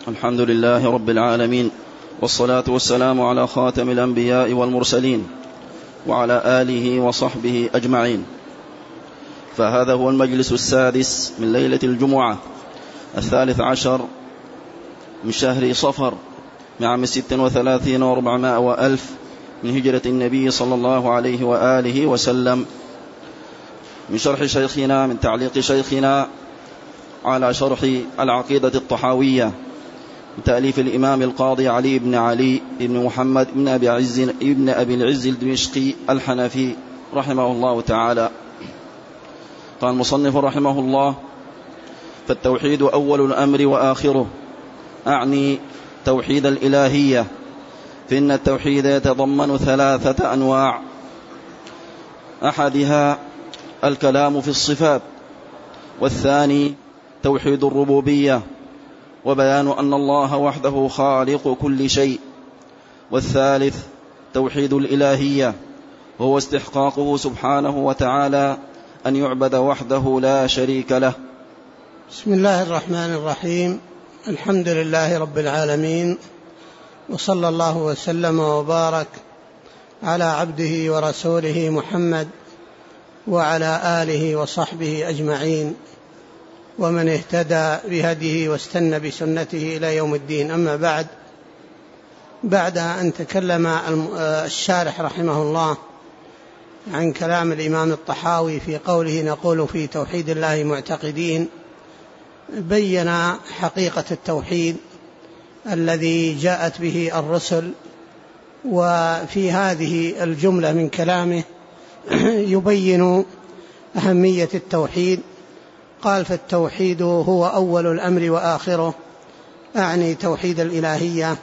الحمد لله رب العالمين، والصلاة والسلام على خاتم الأنبياء والمرسلين وعلى آله وصحبه أجمعين. فهذا هو المجلس السادس من ليلة الجمعة 13 من شهر صفر من عام 36 و400 وألف من هجرة النبي صلى الله عليه وآله وسلم، من شرح شيخنا من تعليق شيخنا على شرح العقيدة الطحاوية من تأليف الإمام القاضي علي بن علي بن محمد بن أبي العز الدمشقي الحنفي رحمه الله تعالى. قال المصنف رحمه الله: فالتوحيد أول الأمر وآخره، أعني توحيد الإلهية، فإن التوحيد يتضمن 3 أنواع: أحدها الكلام في الصفات، والثاني توحيد الربوبية وبيان أن الله وحده خالق كل شيء، والثالث توحيد الإلهية وهو استحقاقه سبحانه وتعالى أن يعبد وحده لا شريك له. بسم الله الرحمن الرحيم. الحمد لله رب العالمين، وصلى الله وسلم وبارك على عبده ورسوله محمد وعلى آله وصحبه أجمعين، ومن اهتدى بهديه واستنى بسنته إلى يوم الدين. أما بعد أن تكلم الشارح رحمه الله عن كلام الإمام الطحاوي في قوله: نقول في توحيد الله معتقدين، بين حقيقة التوحيد الذي جاءت به الرسل. وفي هذه الجملة من كلامه يبين أهمية التوحيد. قال: فالتوحيد هو أول الأمر وآخره، أعني توحيد الإلهية،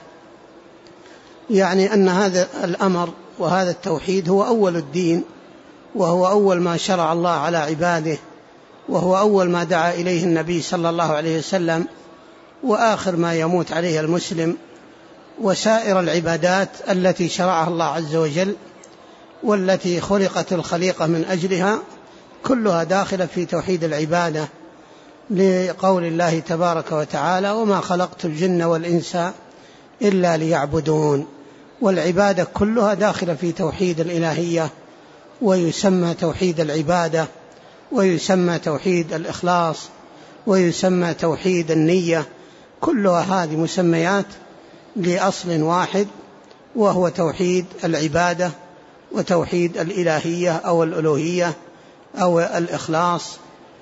يعني أن هذا الأمر وهذا التوحيد هو أول الدين، وهو أول ما شرع الله على عباده، وهو أول ما دعا إليه النبي صلى الله عليه وسلم، وآخر ما يموت عليه المسلم. وسائر العبادات التي شرعها الله عز وجل والتي خلقت الخليقة من أجلها كلها داخلة في توحيد العبادة، لقول الله تبارك وتعالى: وما خلقت الجن والإنس إلا ليعبدون. والعبادة كلها داخلة في توحيد الإلهية، ويسمى توحيد العبادة، ويسمى توحيد الإخلاص، ويسمى توحيد النية. كلها هذه مسميات لأصل واحد، وهو توحيد العبادة وتوحيد الإلهية أو الألوهية أو الإخلاص،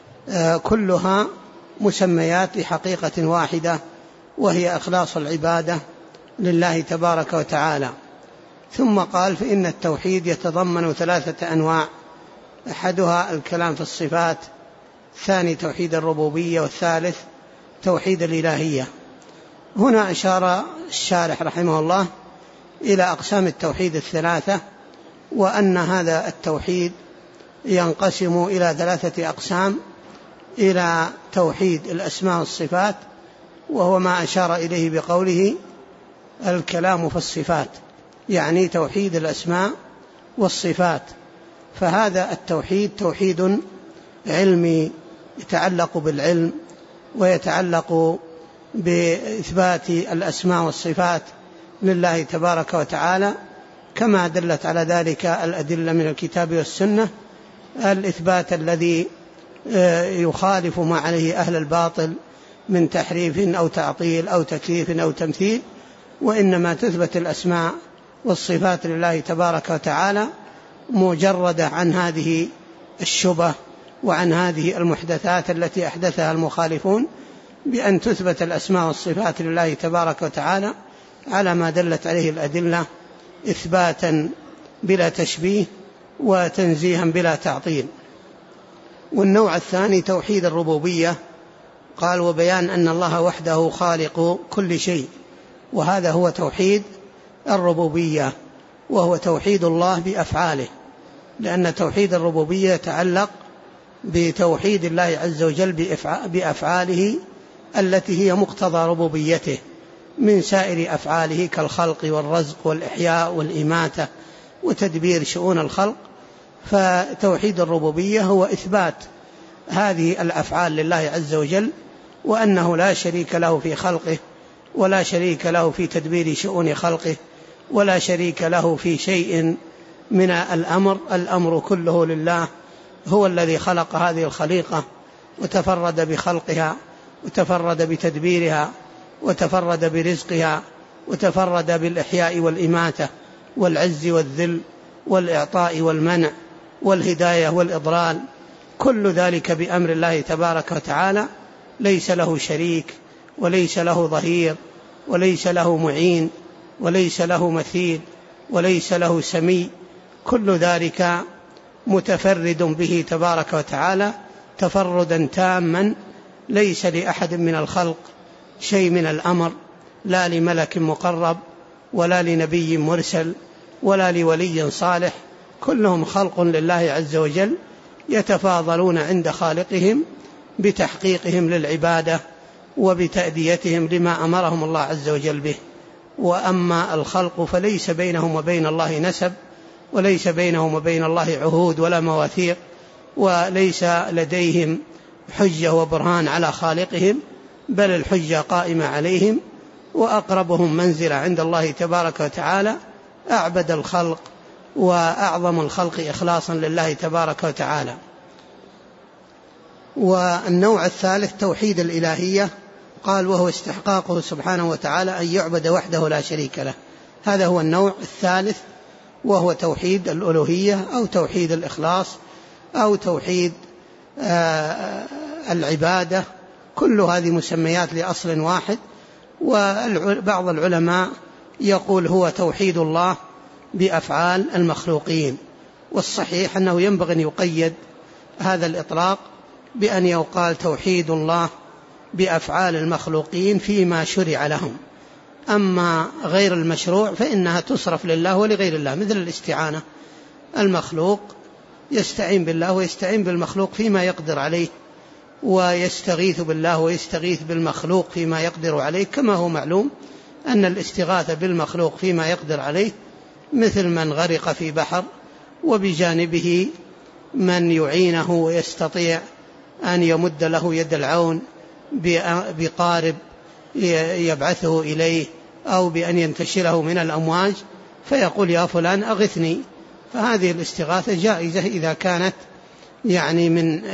كلها مسميات لحقيقة واحدة، وهي إخلاص العبادة لله تبارك وتعالى. ثم قال: فإن التوحيد يتضمن 3 أنواع: أحدها الكلام في الصفات، الثاني توحيد الربوبية، والثالث توحيد الإلهية. هنا أشار الشارح رحمه الله إلى أقسام التوحيد 3، وأن هذا التوحيد ينقسم إلى 3 أقسام: إلى توحيد الأسماء والصفات، وهو ما أشار إليه بقوله الكلام في الصفات، يعني توحيد الأسماء والصفات. فهذا التوحيد توحيد علمي يتعلق بالعلم، ويتعلق بإثبات الأسماء والصفات لله تبارك وتعالى، كما دلت على ذلك الأدلة من الكتاب والسنة، الإثبات الذي يخالف ما عليه أهل الباطل من تحريف أو تعطيل أو تكييف أو تمثيل. وإنما تثبت الأسماء والصفات لله تبارك وتعالى مجردة عن هذه الشبه وعن هذه المحدثات التي أحدثها المخالفون، بأن تثبت الأسماء والصفات لله تبارك وتعالى على ما دلت عليه الأدلة، إثباتا بلا تشبيه وتنزيها بلا تعطيل. والنوع الثاني توحيد الربوبية. قال: وبيان أن الله وحده خالق كل شيء، وهذا هو توحيد الربوبية، وهو توحيد الله بأفعاله، لأن توحيد الربوبية يتعلق بتوحيد الله عز وجل بأفعاله التي هي مقتضى ربوبيته من سائر أفعاله كالخلق والرزق والإحياء والإماتة وتدبير شؤون الخلق. فتوحيد الربوبية هو إثبات هذه الأفعال لله عز وجل، وأنه لا شريك له في خلقه، ولا شريك له في تدبير شؤون خلقه، ولا شريك له في شيء من الأمر كله لله. هو الذي خلق هذه الخليقة وتفرد بخلقها وتفرد بتدبيرها وتفرد برزقها وتفرد بالإحياء والإماتة والعز والذل والإعطاء والمنع والهداية والإضلال، كل ذلك بأمر الله تبارك وتعالى، ليس له شريك وليس له ظهير وليس له معين وليس له مثيل وليس له سمي، كل ذلك متفرد به تبارك وتعالى تفردا تاما، ليس لأحد من الخلق شيء من الأمر، لا لملك مقرب ولا لنبي مرسل ولا لولي صالح، كلهم خلق لله عز وجل، يتفاضلون عند خالقهم بتحقيقهم للعبادة وبتأديتهم لما أمرهم الله عز وجل به. وأما الخلق فليس بينهم وبين الله نسب، وليس بينهم وبين الله عهود ولا مواثيق، وليس لديهم حجة وبرهان على خالقهم، بل الحجة قائمة عليهم. وأقربهم منزلة عند الله تبارك وتعالى أعبد الخلق وأعظم الخلق إخلاصا لله تبارك وتعالى. والنوع الثالث توحيد الإلهية، قال وهو استحقاقه سبحانه وتعالى أن يعبد وحده لا شريك له. هذا هو النوع الثالث، وهو توحيد الألوهية أو توحيد الإخلاص أو توحيد العبادة، كل هذه مسميات لأصل واحد. وبعض العلماء يقول هو توحيد الله بأفعال المخلوقين، والصحيح أنه ينبغي أن يقيد هذا الإطلاق بأن يقال توحيد الله بأفعال المخلوقين فيما شرع لهم، أما غير المشروع فإنها تصرف لله ولغير الله، مثل الاستعانة، المخلوق يستعين بالله ويستعين بالمخلوق فيما يقدر عليه، ويستغيث بالله ويستغيث بالمخلوق فيما يقدر عليه، كما هو معلوم أن الاستغاثة بالمخلوق فيما يقدر عليه مثل من غرق في بحر وبجانبه من يعينه ويستطيع أن يمد له يد العون بقارب يبعثه إليه أو بأن ينتشله من الأمواج فيقول يا فلان أغثني. فهذه الاستغاثة جائزة إذا كانت يعني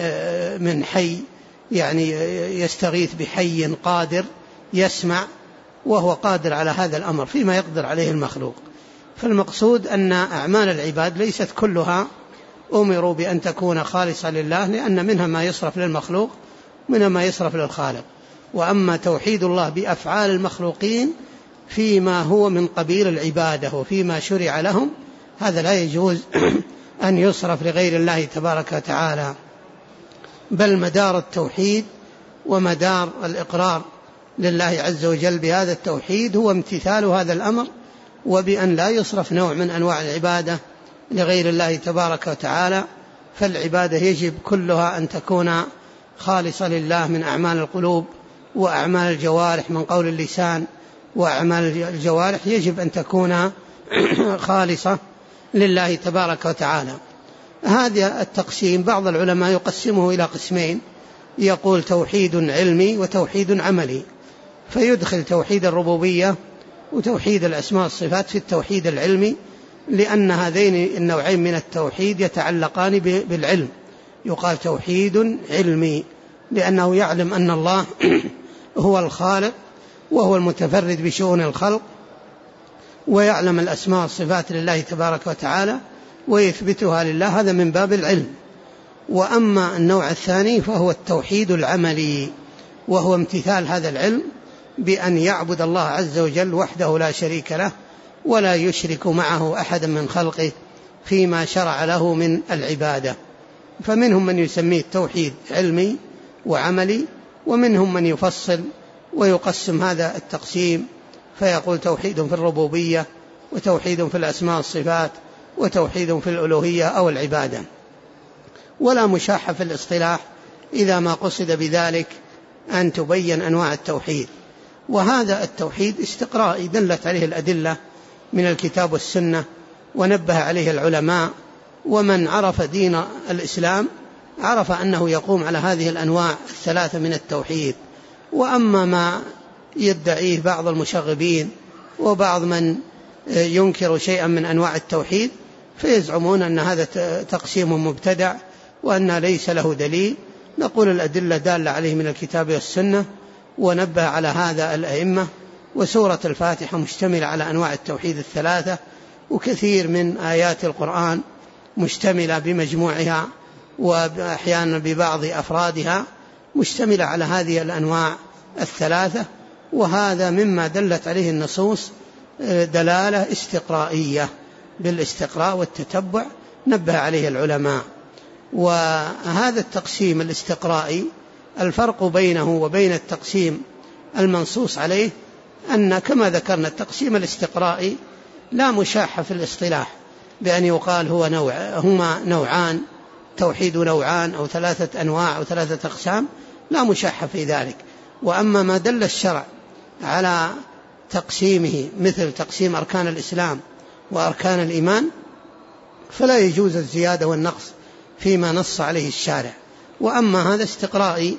من حي، يعني يستغيث بحي قادر يسمع وهو قادر على هذا الأمر فيما يقدر عليه المخلوق. فالمقصود أن أعمال العباد ليست كلها أمروا بأن تكون خالصة لله، لأن منها ما يصرف للمخلوق منها ما يصرف للخالق. وأما توحيد الله بأفعال المخلوقين فيما هو من قبيل العبادة وفيما شرع لهم، هذا لا يجوز أن يصرف لغير الله تبارك وتعالى، بل مدار التوحيد ومدار الإقرار لله عز وجل بهذا التوحيد هو امتثال هذا الأمر، وبأن لا يصرف نوع من أنواع العبادة لغير الله تبارك وتعالى. فالعبادة يجب كلها أن تكون خالصة لله من أعمال القلوب وأعمال الجوارح، من قول اللسان وأعمال الجوارح يجب أن تكون خالصة لله تبارك وتعالى. هذا التقسيم بعض العلماء يقسمه إلى قسمين، يقول توحيد علمي وتوحيد عملي، فيدخل توحيد الربوبية وتوحيد الأسماء والصفات في التوحيد العلمي، لأن هذين النوعين من التوحيد يتعلقان بالعلم، يقال توحيد علمي لأنه يعلم أن الله هو الخالق وهو المتفرد بشؤون الخلق، ويعلم الأسماء والصفات لله تبارك وتعالى ويثبتها لله، هذا من باب العلم. وأما النوع الثاني فهو التوحيد العملي، وهو امتثال هذا العلم بأن يعبد الله عز وجل وحده لا شريك له ولا يشرك معه أحد من خلقه فيما شرع له من العبادة. فمنهم من يسميه التوحيد علمي وعملي، ومنهم من يفصل ويقسم هذا التقسيم فيقول توحيد في الربوبية وتوحيد في الأسماء والصفات وتوحيد في الألوهية أو العبادة. ولا مشاحة في الاصطلاح إذا ما قصد بذلك أن تبين أنواع التوحيد. وهذا التوحيد استقرائي دلت عليه الأدلة من الكتاب والسنة ونبه عليه العلماء، ومن عرف دين الإسلام عرف أنه يقوم على هذه الأنواع الثلاثة من التوحيد. وأما ما يدعيه بعض المشغبين وبعض من ينكر شيئا من أنواع التوحيد، فيزعمون أن هذا تقسيم مبتدع وأن ليس له دليل. نقول الأدلة دالة عليه من الكتاب والسنة، ونبه على هذا الأئمة. وسورة الفاتحة مشتملة على أنواع التوحيد الثلاثة، وكثير من آيات القرآن مشتملة بمجموعها وأحيانا ببعض أفرادها مشتملة على هذه الأنواع الثلاثة، وهذا مما دلت عليه النصوص دلالة استقرائية بالاستقراء والتتبع نبه عليه العلماء. وهذا التقسيم الاستقرائي الفرق بينه وبين التقسيم المنصوص عليه أن كما ذكرنا التقسيم الاستقرائي لا مشاحة في الاصطلاح بأن يقال هما نوعان، توحيد نوعان أو 3 أنواع أو 3 أقسام، لا مشاحة في ذلك. وأما ما دل الشرع على تقسيمه مثل تقسيم أركان الإسلام وأركان الإيمان فلا يجوز الزيادة والنقص فيما نص عليه الشارع. وأما هذا استقرائي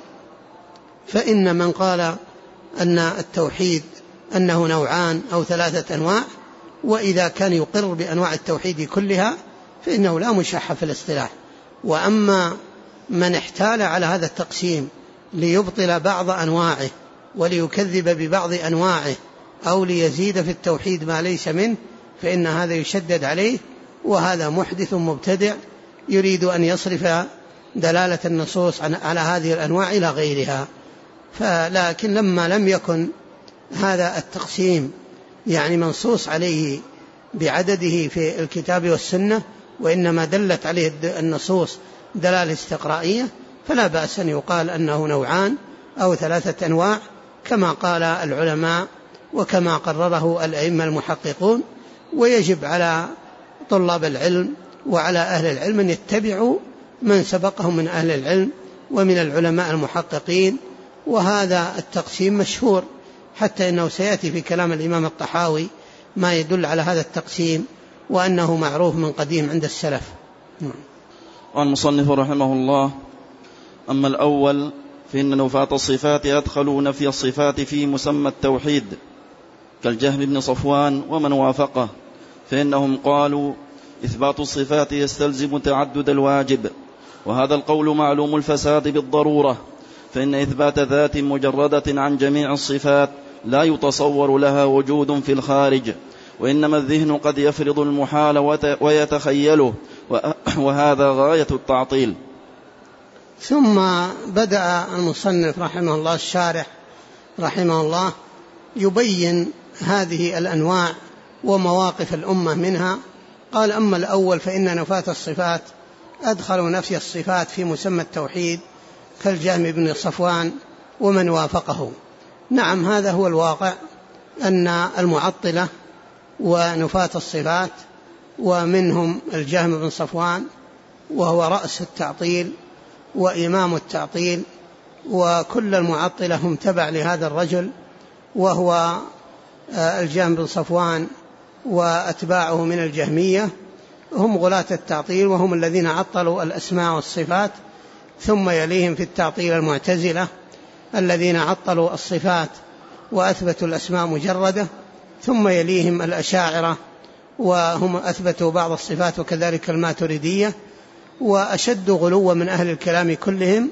فإن من قال أن التوحيد أنه نوعان أو 3 أنواع، وإذا كان يقر بأنواع التوحيد كلها فإنه لا مشاحة في الاصطلاح. وأما من احتال على هذا التقسيم ليبطل بعض أنواعه وليكذب ببعض أنواعه أو ليزيد في التوحيد ما ليس منه فإن هذا يشدد عليه، وهذا محدث مبتدع يريد أن يصرف دلالة النصوص على هذه الأنواع إلى غيرها. لكن لما لم يكن هذا التقسيم يعني منصوص عليه بعدده في الكتاب والسنة، وإنما دلت عليه النصوص دلالة استقرائية، فلا بأس أن يقال أنه نوعان أو 3 أنواع كما قال العلماء وكما قرره الأئمة المحققون. ويجب على طلاب العلم وعلى أهل العلم أن يتبعوا من سبقهم من أهل العلم ومن العلماء المحققين. وهذا التقسيم مشهور، حتى إنه سيأتي في كلام الإمام الطحاوي ما يدل على هذا التقسيم وأنه معروف من قديم عند السلف. والمصنف رحمه الله: أما الأول فإن نفاة الصفات أدخلوا نفي الصفات في مسمى التوحيد كالجهم بن صفوان ومن وافقه، فإنهم قالوا إثبات الصفات يستلزم تعدد الواجب، وهذا القول معلوم الفساد بالضرورة، فإن إثبات ذات مجردة عن جميع الصفات لا يتصور لها وجود في الخارج، وإنما الذهن قد يفرض المحال ويتخيله، وهذا غاية التعطيل. ثم بدأ المصنف رحمه الله الشارح رحمه الله يبين هذه الأنواع ومواقف الأمة منها. قال: أما الأول فإن نفاة الصفات أدخلوا نفي الصفات في مسمى التوحيد كالجهم بن صفوان ومن وافقه. نعم، هذا هو الواقع، أن المعطلة ونفاة الصفات ومنهم الجهم بن صفوان وهو رأس التعطيل وإمام التعطيل، وكل المعطلة هم تبع لهذا الرجل وهو الجهم بن صفوان وأتباعه من الجهمية، هم غلاة التعطيل وهم الذين عطلوا الأسماء والصفات. ثم يليهم في التعطيل المعتزلة الذين عطلوا الصفات وأثبتوا الأسماء مجردة. ثم يليهم الأشاعرة وهم أثبتوا بعض الصفات، وكذلك الماتريدية. وأشد غلوا من أهل الكلام كلهم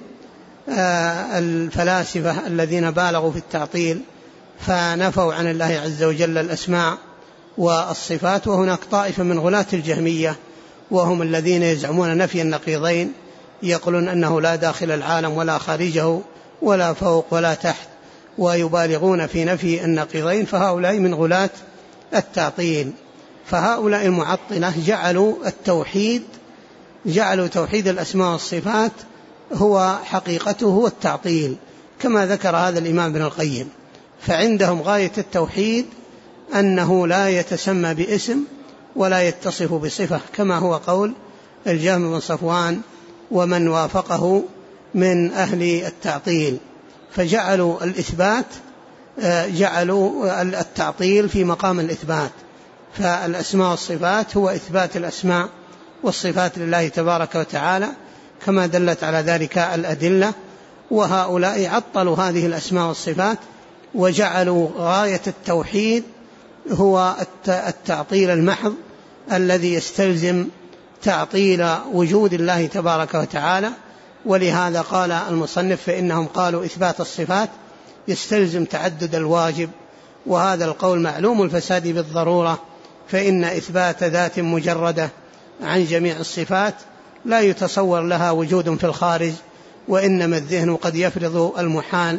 الفلاسفة الذين بالغوا في التعطيل فنفوا عن الله عز وجل الأسماء والصفات. وهناك طائفة من غلاة الجهمية وهم الذين يزعمون نفي النقيضين، يقولون أنه لا داخل العالم ولا خارجه ولا فوق ولا تحت، ويبالغون في نفي النقيضين، فهؤلاء من غلاة التعطيل. فهؤلاء المعطلة جعلوا توحيد الأسماء والصفات هو حقيقته هو التعطيل، كما ذكر هذا الإمام ابن القيم. فعندهم غاية التوحيد أنه لا يتسمى باسم ولا يتصف بصفة، كما هو قول الجهم بن صفوان ومن وافقه من أهل التعطيل. فجعلوا جعلوا التعطيل في مقام الإثبات. فالأسماء والصفات هو إثبات الأسماء والصفات لله تبارك وتعالى كما دلت على ذلك الأدلة. وهؤلاء عطلوا هذه الأسماء والصفات وجعلوا غاية التوحيد هو التعطيل المحض الذي يستلزم تعطيل وجود الله تبارك وتعالى. ولهذا قال المصنف فإنهم قالوا إثبات الصفات يستلزم تعدد الواجب، وهذا القول معلوم الفساد بالضرورة، فإن إثبات ذات مجردة عن جميع الصفات لا يتصور لها وجود في الخارج، وإنما الذهن قد يفرض المحال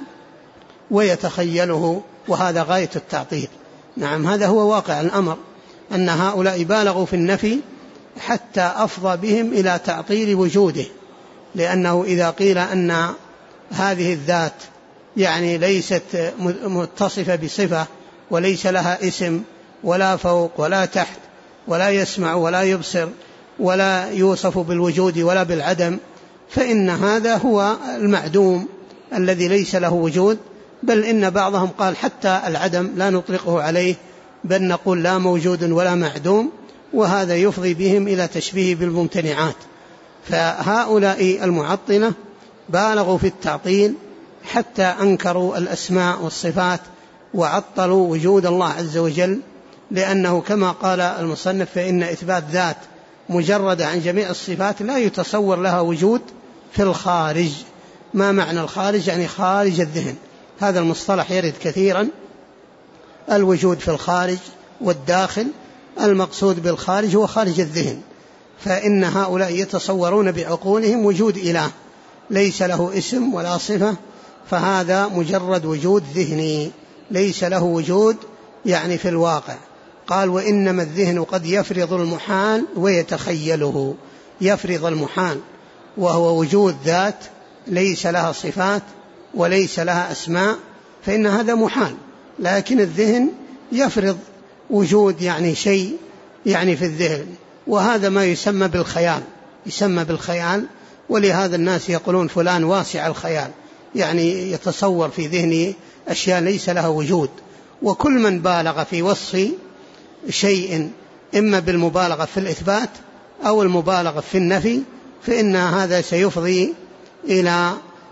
ويتخيله، وهذا غاية التعطيل. نعم، هذا هو واقع الأمر، أن هؤلاء بالغوا في النفي حتى أفضى بهم إلى تعطيل وجوده، لأنه إذا قيل أن هذه الذات يعني ليست متصفة بصفة وليس لها اسم ولا فوق ولا تحت ولا يسمع ولا يبصر ولا يوصف بالوجود ولا بالعدم، فإن هذا هو المعدوم الذي ليس له وجود. بل إن بعضهم قال حتى العدم لا نطلقه عليه، بل نقول لا موجود ولا معدوم، وهذا يفضي بهم إلى تشبيه بالممتنعات. فهؤلاء المعطلة بالغوا في التعطيل حتى أنكروا الأسماء والصفات وعطلوا وجود الله عز وجل، لأنه كما قال المصنف فإن إثبات ذات مجردة عن جميع الصفات لا يتصور لها وجود في الخارج. ما معنى الخارج؟ يعني خارج الذهن، هذا المصطلح يرد كثيرا، الوجود في الخارج والداخل، المقصود بالخارج هو خارج الذهن. فإن هؤلاء يتصورون بعقولهم وجود إله ليس له اسم ولا صفة، فهذا مجرد وجود ذهني ليس له وجود يعني في الواقع. قال وإنما الذهن قد يفرض المحال ويتخيله، يفرض المحال وهو وجود ذات ليس لها صفات وليس لها أسماء، فإن هذا محال، لكن الذهن يفرض وجود يعني شيء يعني في الذهن، وهذا ما يسمى بالخيال، يسمى بالخيال. ولهذا الناس يقولون فلان واسع الخيال، يعني يتصور في ذهنه أشياء ليس لها وجود. وكل من بالغ في وصف شيء إما بالمبالغة في الإثبات أو المبالغة في النفي، فإن هذا سيفضي إلى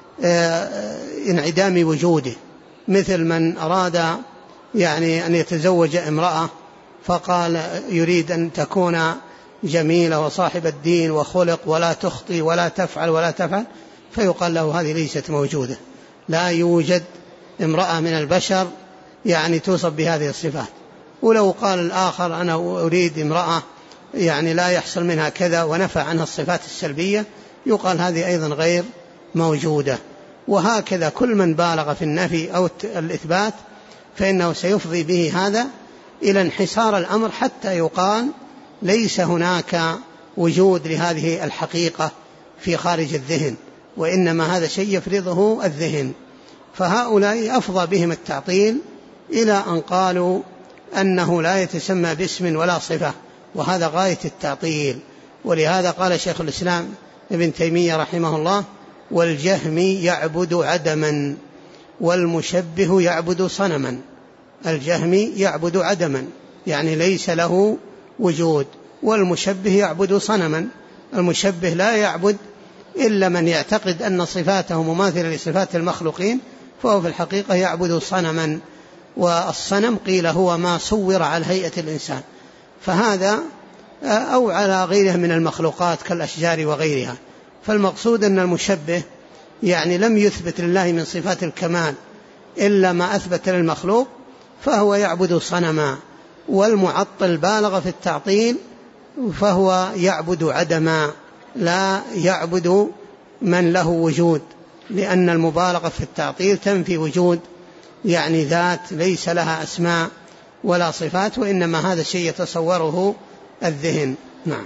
انعدام وجوده. مثل من أراد يعني أن يتزوج امرأة فقال يريد أن تكون جميلة وصاحب الدين وخلق ولا تخطي ولا تفعل ولا تفعل، فيقال له هذه ليست موجودة، لا يوجد امرأة من البشر يعني توصف بهذه الصفات. ولو قال الآخر أنا أريد امرأة يعني لا يحصل منها كذا ونفى عنها الصفات السلبية، يقال هذه أيضا غير موجودة. وهكذا كل من بالغ في النفي أو الإثبات فإنه سيفضي به هذا إلى انحسار الأمر، حتى يقال ليس هناك وجود لهذه الحقيقة في خارج الذهن، وإنما هذا شيء يفرضه الذهن. فهؤلاء أفضى بهم التعطيل إلى أن قالوا أنه لا يتسمى باسم ولا صفة، وهذا غاية التعطيل. ولهذا قال شيخ الإسلام ابن تيمية رحمه الله والجهمي يعبد عدما والمشبه يعبد صنما. الجهمي يعبد عدما يعني ليس له وجود، والمشبه يعبد صنما. المشبه لا يعبد إلا من يعتقد أن صفاته مماثلة لصفات المخلوقين، فهو في الحقيقة يعبد صنما، والصنم قيل هو ما صور على هيئة الإنسان، فهذا أو على غيره من المخلوقات كالأشجار وغيرها. فالمقصود أن المشبه يعني لم يثبت لله من صفات الكمال إلا ما أثبت للمخلوق، فهو يعبد صنما. والمعطل بالغ في التعطيل فهو يعبد عدما، لا يعبد من له وجود، لأن المبالغة في التعطيل تنفي وجود يعني ذات ليس لها أسماء ولا صفات، وإنما هذا شيء يتصوره الذهن. نعم.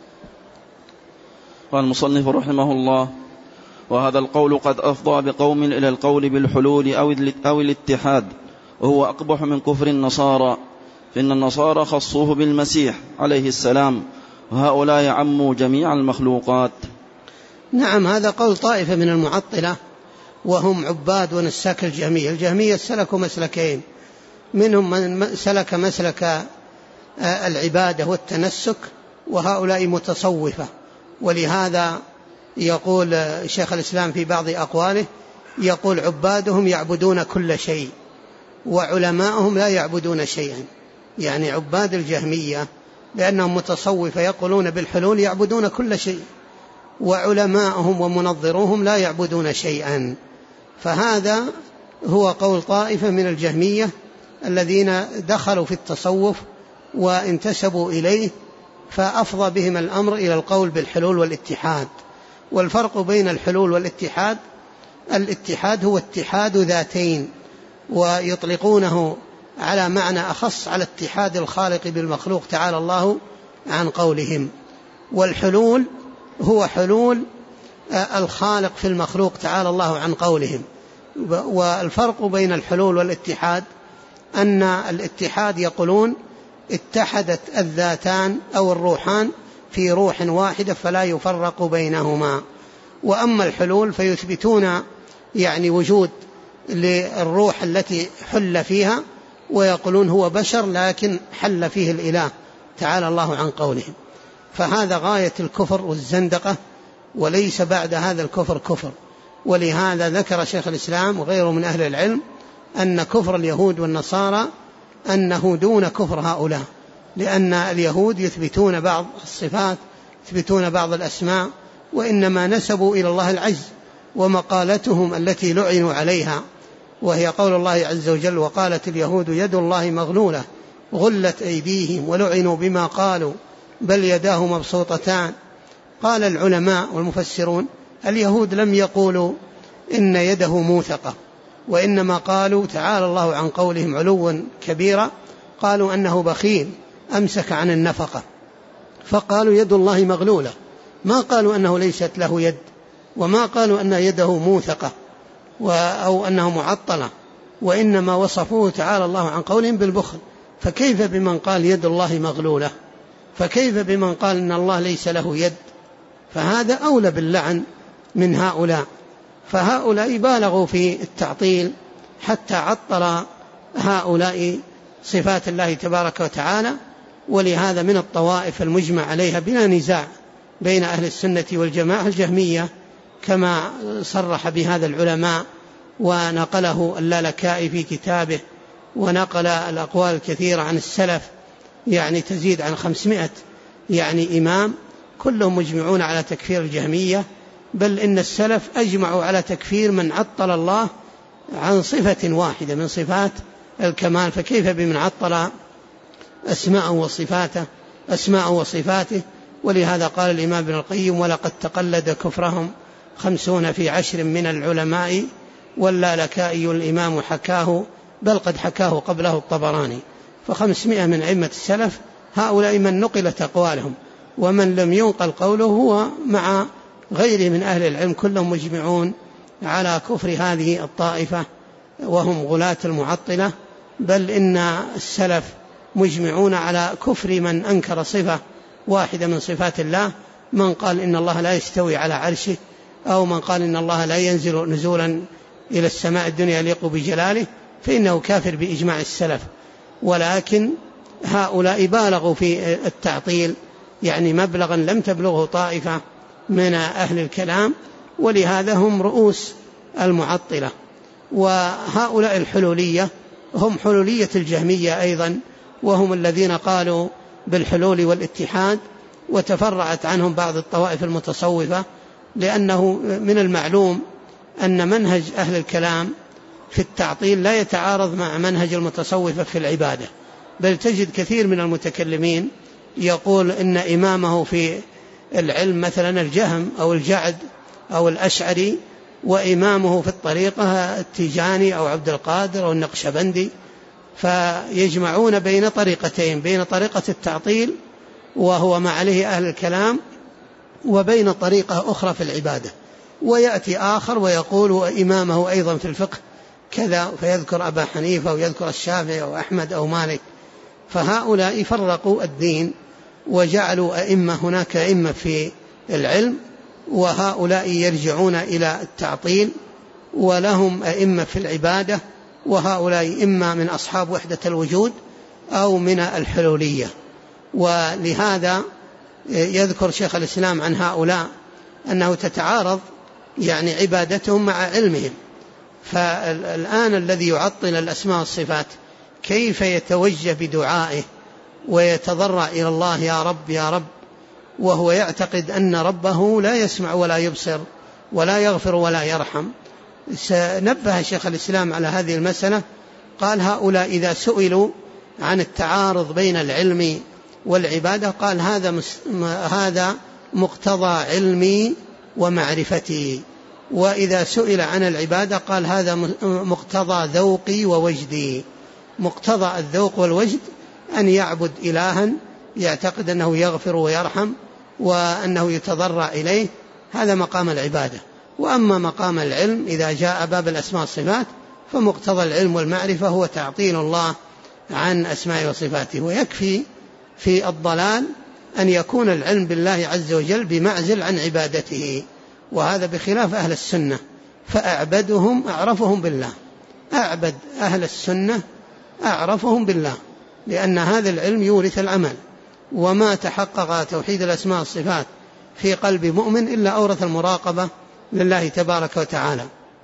قال المصنف رحمه الله وهذا القول قد أفضى بقوم إلى القول بالحلول أو الاتحاد، وهو أقبح من كفر النصارى، فإن النصارى خصوه بالمسيح عليه السلام، وهؤلاء عموا جميع المخلوقات. نعم، هذا قول طائفة من المعطلة وهم عباد ونساك الجهمية. الجهمية سلكوا مسلكين، منهم من سلك مسلك العبادة والتنسك، وهؤلاء متصوفة. ولهذا يقول شيخ الإسلام في بعض أقواله يقول عبادهم يعبدون كل شيء، وعلماءهم لا يعبدون شيئا. يعني عباد الجهمية لأنهم متصوفة يقولون بالحلول يعبدون كل شيء، وعلماءهم ومنظروهم لا يعبدون شيئا. فهذا هو قول طائفة من الجهمية الذين دخلوا في التصوف وانتسبوا إليه، فأفضى بهم الأمر إلى القول بالحلول والاتحاد. والفرق بين الحلول والاتحاد: الاتحاد هو اتحاد ذاتين، ويطلقونه على معنى أخص على اتحاد الخالق بالمخلوق تعالى الله عن قولهم. والحلول هو حلول الخالق في المخلوق تعالى الله عن قولهم. والفرق بين الحلول والاتحاد أن الاتحاد يقولون اتحدت الذاتان أو الروحان في روح واحدة فلا يفرق بينهما. وأما الحلول فيثبتون يعني وجود للروح التي حل فيها، ويقولون هو بشر لكن حل فيه الإله تعالى الله عن قولهم. فهذا غاية الكفر والزندقة، وليس بعد هذا الكفر كفر. ولهذا ذكر شيخ الإسلام وغيره من أهل العلم أن كفر اليهود والنصارى أنه دون كفر هؤلاء، لأن اليهود يثبتون بعض الصفات، يثبتون بعض الأسماء، وإنما نسبوا إلى الله العجز. ومقالتهم التي لعنوا عليها وهي قول الله عز وجل: وقالت اليهود يد الله مغلولة غلت أيديهم ولعنوا بما قالوا بل يداه مبسوطتان. قال العلماء والمفسرون: اليهود لم يقولوا إن يده موثقة، وإنما قالوا تعالى الله عن قولهم علوا كبيرا، قالوا أنه بخيل أمسك عن النفقة، فقالوا يد الله مغلولة، ما قالوا أنه ليست له يد، وما قالوا أن يده موثقة أو أنه معطلة، وإنما وصفوه تعالى الله عن قولهم بالبخل. فكيف بمن قال يد الله مغلولة؟ فكيف بمن قال إن الله ليس له يد؟ فهذا أولى باللعن من هؤلاء. فهؤلاء بالغوا في التعطيل حتى عطل هؤلاء صفات الله تبارك وتعالى. ولهذا من الطوائف المجمع عليها بلا نزاع بين أهل السنة والجماعة الجهمية، كما صرح بهذا العلماء ونقله اللالكائي في كتابه، ونقل الأقوال الكثيرة عن السلف، يعني تزيد عن 500 يعني إمام، كلهم مجمعون على تكفير الجهمية. بل إن السلف أجمعوا على تكفير من عطل الله عن صفة واحدة من صفات الكمال، فكيف بمن عطل أسماءه وصفاته. ولهذا قال الإمام ابن القيم: ولقد تقلد كفرهم 50 في 10 من العلماء واللالكائي الإمام حكاه بل قد حكاه قبله الطبراني. 500 من أئمة السلف هؤلاء من نقلت أقوالهم، ومن لم ينقل قوله هو مع غيره من أهل العلم كلهم مجمعون على كفر هذه الطائفة وهم غلاة المعطلة. بل إن السلف مجمعون على كفر من أنكر صفة واحدة من صفات الله، من قال إن الله لا يستوي على عرشه، أو من قال إن الله لا ينزل نزولا إلى السماء الدنيا يليق بجلاله، فإنه كافر بإجماع السلف. ولكن هؤلاء بالغوا في التعطيل يعني مبلغا لم تبلغه طائفة من أهل الكلام، ولهذا هم رؤوس المعطلة. وهؤلاء الحلولية هم حلولية الجهمية أيضا، وهم الذين قالوا بالحلول والاتحاد، وتفرعت عنهم بعض الطوائف المتصوفة. لأنه من المعلوم أن منهج أهل الكلام في التعطيل لا يتعارض مع منهج المتصوفة في العبادة، بل تجد كثير من المتكلمين يقول إن إمامه في العلم مثلا الجهم أو الجعد أو الأشعري، وإمامه في الطريقة التيجاني أو عبد القادر أو النقشبندي، فيجمعون بين طريقتين: بين طريقة التعطيل وهو ما عليه أهل الكلام، وبين طريقة أخرى في العبادة. ويأتي آخر ويقول إمامه أيضا في الفقه كذا، فيذكر أبا حنيفة ويذكر الشافعي أو أحمد أو مالك. فهؤلاء فرقوا الدين وجعلوا أئمة هناك أئمة في العلم، وهؤلاء يرجعون إلى التعطيل، ولهم أئمة في العبادة، وهؤلاء إما من أصحاب وحدة الوجود أو من الحلولية. ولهذا يذكر شيخ الإسلام عن هؤلاء أنه تتعارض يعني عبادتهم مع علمهم، فالآن الذي يعطل الأسماء والصفات كيف يتوجه بدعائه ويتضرع إلى الله يا رب يا رب، وهو يعتقد أن ربه لا يسمع ولا يبصر ولا يغفر ولا يرحم؟ سنبه شيخ الإسلام على هذه المسألة، قال هؤلاء إذا سئلوا عن التعارض بين العلم والعبادة قال هذا مقتضى علمي ومعرفتي، وإذا سئل عن العبادة قال هذا مقتضى ذوقي ووجدي. مقتضى الذوق والوجد أن يعبد إلها يعتقد أنه يغفر ويرحم وأنه يتضرع إليه، هذا مقام العبادة. وأما مقام العلم إذا جاء باب الأسماء والصفات فمقتضى العلم والمعرفة هو تعطيل الله عن أسماء وصفاته. ويكفي في الضلال أن يكون العلم بالله عز وجل بمعزل عن عبادته، وهذا بخلاف أهل السنة، فأعبدهم أعرفهم بالله، أعبد أهل السنة أعرفهم بالله، لأن هذا العلم يورث العمل، وما تحقق توحيد الأسماء والصفات في قلب مؤمن إلا أورث المراقبة لله تبارك وتعالى.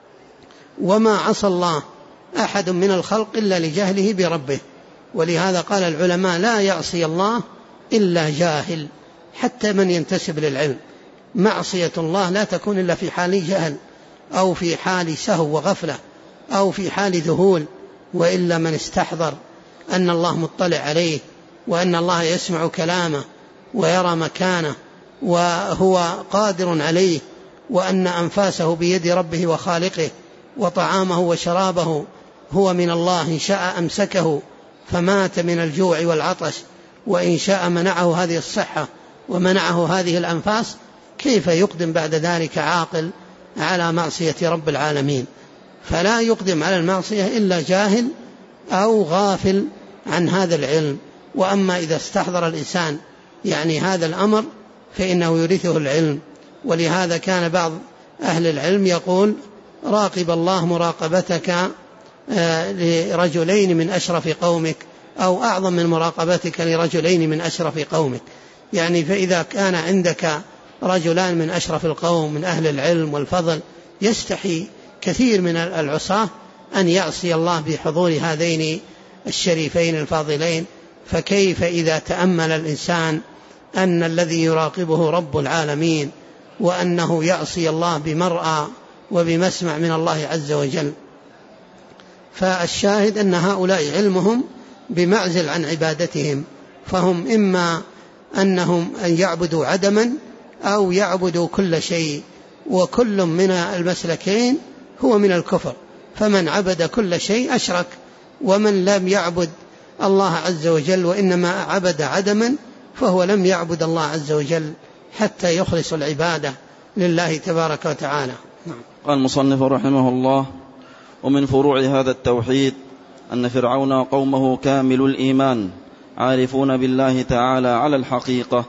وما عصى الله أحد من الخلق إلا لجهله بربه، ولهذا قال العلماء لا يعصي الله إلا جاهل، حتى من ينتسب للعلم. معصية الله لا تكون إلا في حال جهل أو في حال سهو وغفلة أو في حال ذهول، وإلا من استحضر أن الله مطلع عليه وأن الله يسمع كلامه ويرى مكانه وهو قادر عليه، وأن أنفاسه بيد ربه وخالقه، وطعامه وشرابه هو من الله، إن شاء أمسكه فمات من الجوع والعطش، وإن شاء منعه هذه الصحة ومنعه هذه الأنفاس، كيف يقدم بعد ذلك عاقل على معصية رب العالمين؟ فلا يقدم على المعصية إلا جاهل أو غافل عن هذا العلم. وأما إذا استحضر الإنسان يعني هذا الأمر فإنه يورثه العلم. ولهذا كان بعض أهل العلم يقول راقب الله مراقبتك لرجلين من أشرف قومك، أو أعظم من مراقبتك لرجلين من أشرف قومك. يعني فإذا كان عندك رجلان من أشرف القوم من أهل العلم والفضل، يستحي كثير من العصاة أن يعصي الله بحضور هذين الشريفين الفاضلين، فكيف إذا تأمل الإنسان أن الذي يراقبه رب العالمين وأنه يعصي الله بمرأى وبمسمع من الله عز وجل؟ فالشاهد أن هؤلاء علمهم بمعزل عن عبادتهم، فهم إما أنهم أن يعبدوا عدما أو يعبدوا كل شيء، وكل من المسلكين هو من الكفر. فمن عبد كل شيء أشرك، ومن لم يعبد الله عز وجل وإنما عبد عدما فهو لم يعبد الله عز وجل حتى يخلص العبادة لله تبارك وتعالى. قال المصنف رحمه الله: ومن فروع هذا التوحيد أن فرعون قومه كامل الإيمان عارفون بالله تعالى على الحقيقة.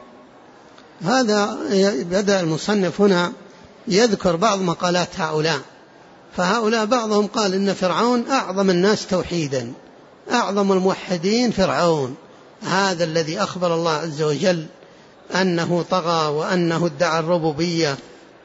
هذا بدأ المصنف هنا يذكر بعض مقالات هؤلاء. فهؤلاء بعضهم قال إن فرعون أعظم الناس توحيدا، أعظم الموحدين فرعون، هذا الذي أخبر الله عز وجل أنه طغى وأنه ادعى الربوبية،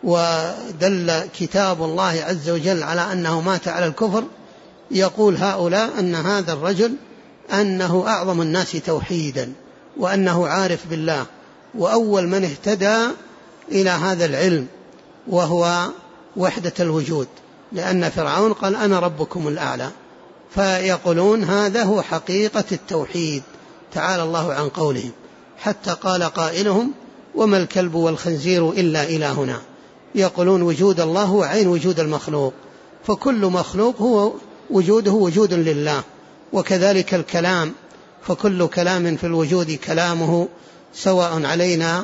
ودل كتاب الله عز وجل على أنه مات على الكفر. يقول هؤلاء أن هذا الرجل أنه أعظم الناس توحيدا، وأنه عارف بالله، وأول من اهتدى إلى هذا العلم وهو وحدة الوجود، لأن فرعون قال أنا ربكم الأعلى. فيقولون هذا هو حقيقة التوحيد، تعالى الله عن قولهم، حتى قال قائلهم: وما الكلب والخنزير إلا إلهنا. يقولون وجود الله هو عين وجود المخلوق، فكل مخلوق هو وجوده وجود لله. وكذلك الكلام، فكل كلام في الوجود كلامه، سواء علينا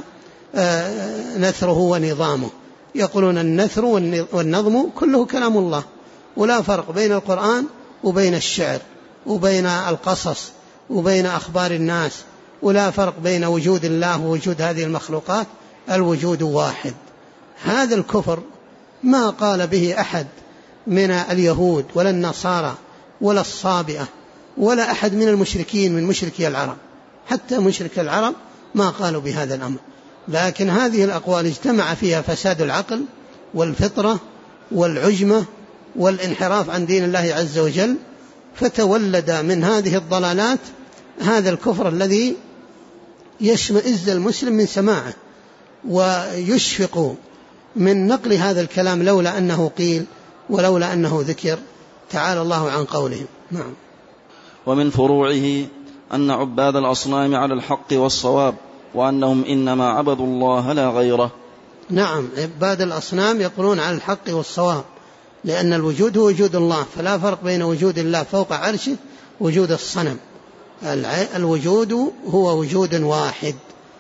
نثره ونظامه. يقولون النثر والنظم كله كلام الله، ولا فرق بين القرآن وبين الشعر وبين القصص وبين أخبار الناس، ولا فرق بين وجود الله ووجود هذه المخلوقات، الوجود واحد. هذا الكفر ما قال به أحد من اليهود ولا النصارى ولا الصابئة ولا أحد من المشركين من مشركي العرب، حتى مشرك العرب ما قالوا بهذا الأمر. لكن هذه الأقوال اجتمع فيها فساد العقل والفطرة والعجمة والانحراف عن دين الله عز وجل، فتولد من هذه الضلالات هذا الكفر الذي يشمئز المسلم من سماعه ويشفق من نقل هذا الكلام لولا أنه قيل ولولا أنه ذكر، تعالى الله عن قولهم. نعم. ومن فروعه أن عباد الأصنام على الحق والصواب، وأنهم إنما عبدوا الله لا غيره. نعم، عباد الأصنام يقولون على الحق والصواب، لأن الوجود هو وجود الله، فلا فرق بين وجود الله فوق عرشه وجود الصنم. الوجود هو وجود واحد،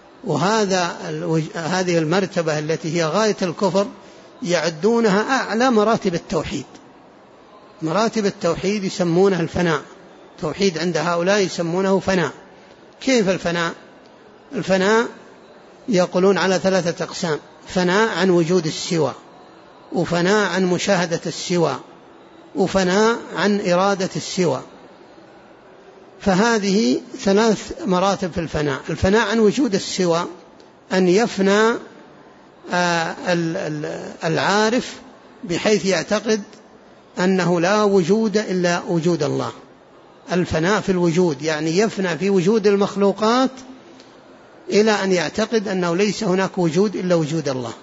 هذه المرتبة التي هي غاية الكفر يعدونها أعلى مراتب التوحيد. مراتب التوحيد يسمونها الفناء، توحيد عند هؤلاء يسمونه فناء. كيف الفناء؟ الفناء يقولون على 3 أقسام: فناء عن وجود السوى، وفناء عن مشاهدة السوى، وفناء عن إرادة السوى. فهذه 3 مراتب في الفناء. الفناء عن وجود السوى أن يفنى العارف بحيث يعتقد أنه لا وجود إلا وجود الله. الفناء في الوجود يعني يفنى في وجود المخلوقات إلى أن يعتقد أنه ليس هناك وجود إلا وجود الله.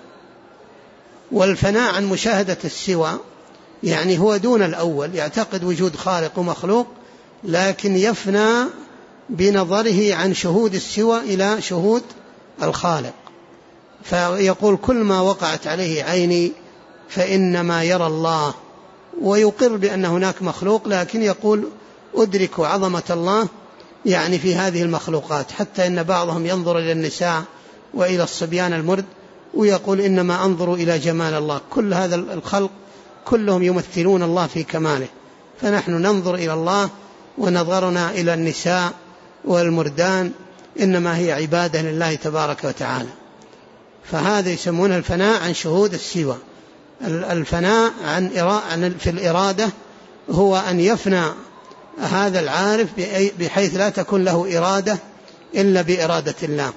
والفناء عن مشاهدة السوى يعني هو دون الأول، يعتقد وجود خالق ومخلوق، لكن يفنى بنظره عن شهود السوى إلى شهود الخالق، فيقول: كل ما وقعت عليه عيني فإنما يرى الله، ويقر بأن هناك مخلوق، لكن يقول: أدرك عظمة الله يعني في هذه المخلوقات، حتى إن بعضهم ينظر إلى النساء وإلى الصبيان المرد ويقول: إنما أنظر إلى جمال الله. كل هذا الخلق كلهم يمثلون الله في كماله، فنحن ننظر إلى الله، ونظرنا إلى النساء والمردان إنما هي عبادة لله تبارك وتعالى. فهذا يسمونه الفناء عن شهود السوى. الفناء في الإرادة هو أن يفنى هذا العارف بحيث لا تكون له إرادة إلا بإرادة الله.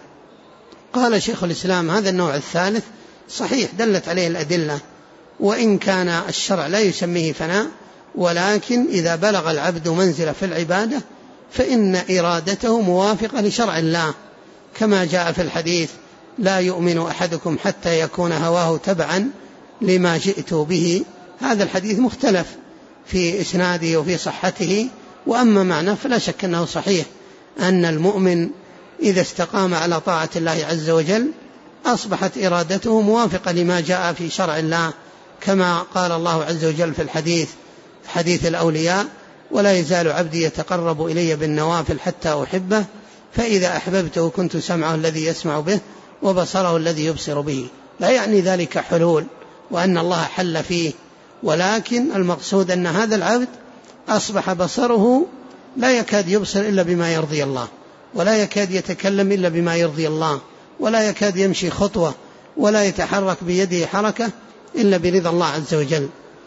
قال شيخ الإسلام: هذا النوع الثالث صحيح دلت عليه الأدلة، وإن كان الشرع لا يسميه فناء، ولكن إذا بلغ العبد منزلة في العبادة فإن إرادته موافقة لشرع الله، كما جاء في الحديث: لا يؤمن أحدكم حتى يكون هواه تبعا لما جئت به. هذا الحديث مختلف في إسناده وفي صحته، وأما معناه فلا شك أنه صحيح، أن المؤمن إذا استقام على طاعة الله عز وجل أصبحت إرادته موافقة لما جاء في شرع الله، كما قال الله عز وجل في الحديث حديث الأولياء: ولا يزال عبدي يتقرب إلي بالنوافل حتى أحبه، فإذا أحببته كنت سمعه الذي يسمع به وبصره الذي يبصر به. لا يعني ذلك حلول وأن الله حل فيه، ولكن المقصود أن هذا العبد أصبح بصره لا يكاد يبصر إلا بما يرضي الله، ولا يكاد يتكلم إلا بما يرضي الله، ولا يكاد يمشي خطوة ولا يتحرك بيده حركة إلا برضا الله عز وجل.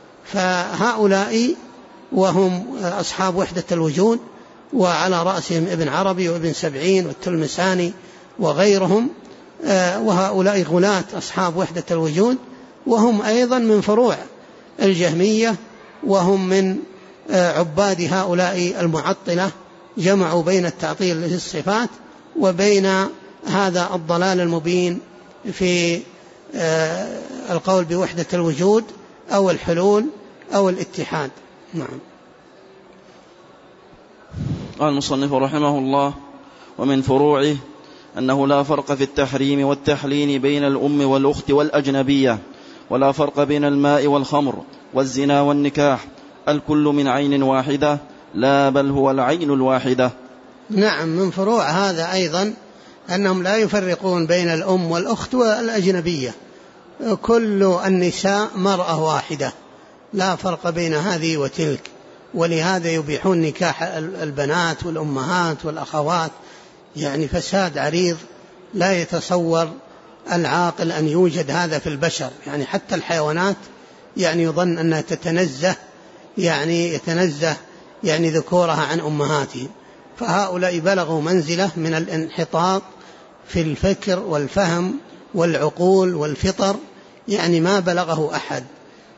فهؤلاء وهم أصحاب وحدة الوجود، وعلى رأسهم ابن عربي وابن سبعين والتلمساني وغيرهم، وهؤلاء غلاة أصحاب وحدة الوجود، وهم أيضا من فروع الجهمية، وهم من عباد هؤلاء المعطلة، جمعوا بين التعطيل للصفات وبين هذا الضلال المبين في القول بوحدة الوجود أو الحلول أو الاتحاد. نعم. قال المصنف رحمه الله: ومن فروعه أنه لا فرق في التحريم والتحليل بين الأم والأخت والأجنبية، ولا فرق بين الماء والخمر والزنا والنكاح، الكل من عين واحدة، لا بل هو العين الواحدة. نعم، من فروع هذا أيضا أنهم لا يفرقون بين الأم والأخت والأجنبية، كل النساء مرأة واحدة، لا فرق بين هذه وتلك، ولهذا يبيحون نكاح البنات والأمهات والأخوات، يعني فساد عريض لا يتصور العاقل أن يوجد هذا في البشر. يعني حتى الحيوانات يعني يظن أنها يتنزه ذكورها عن أمهاتهم. فهؤلاء بلغوا منزلة من الانحطاط في الفكر والفهم والعقول والفطر، يعني ما بلغه أحد.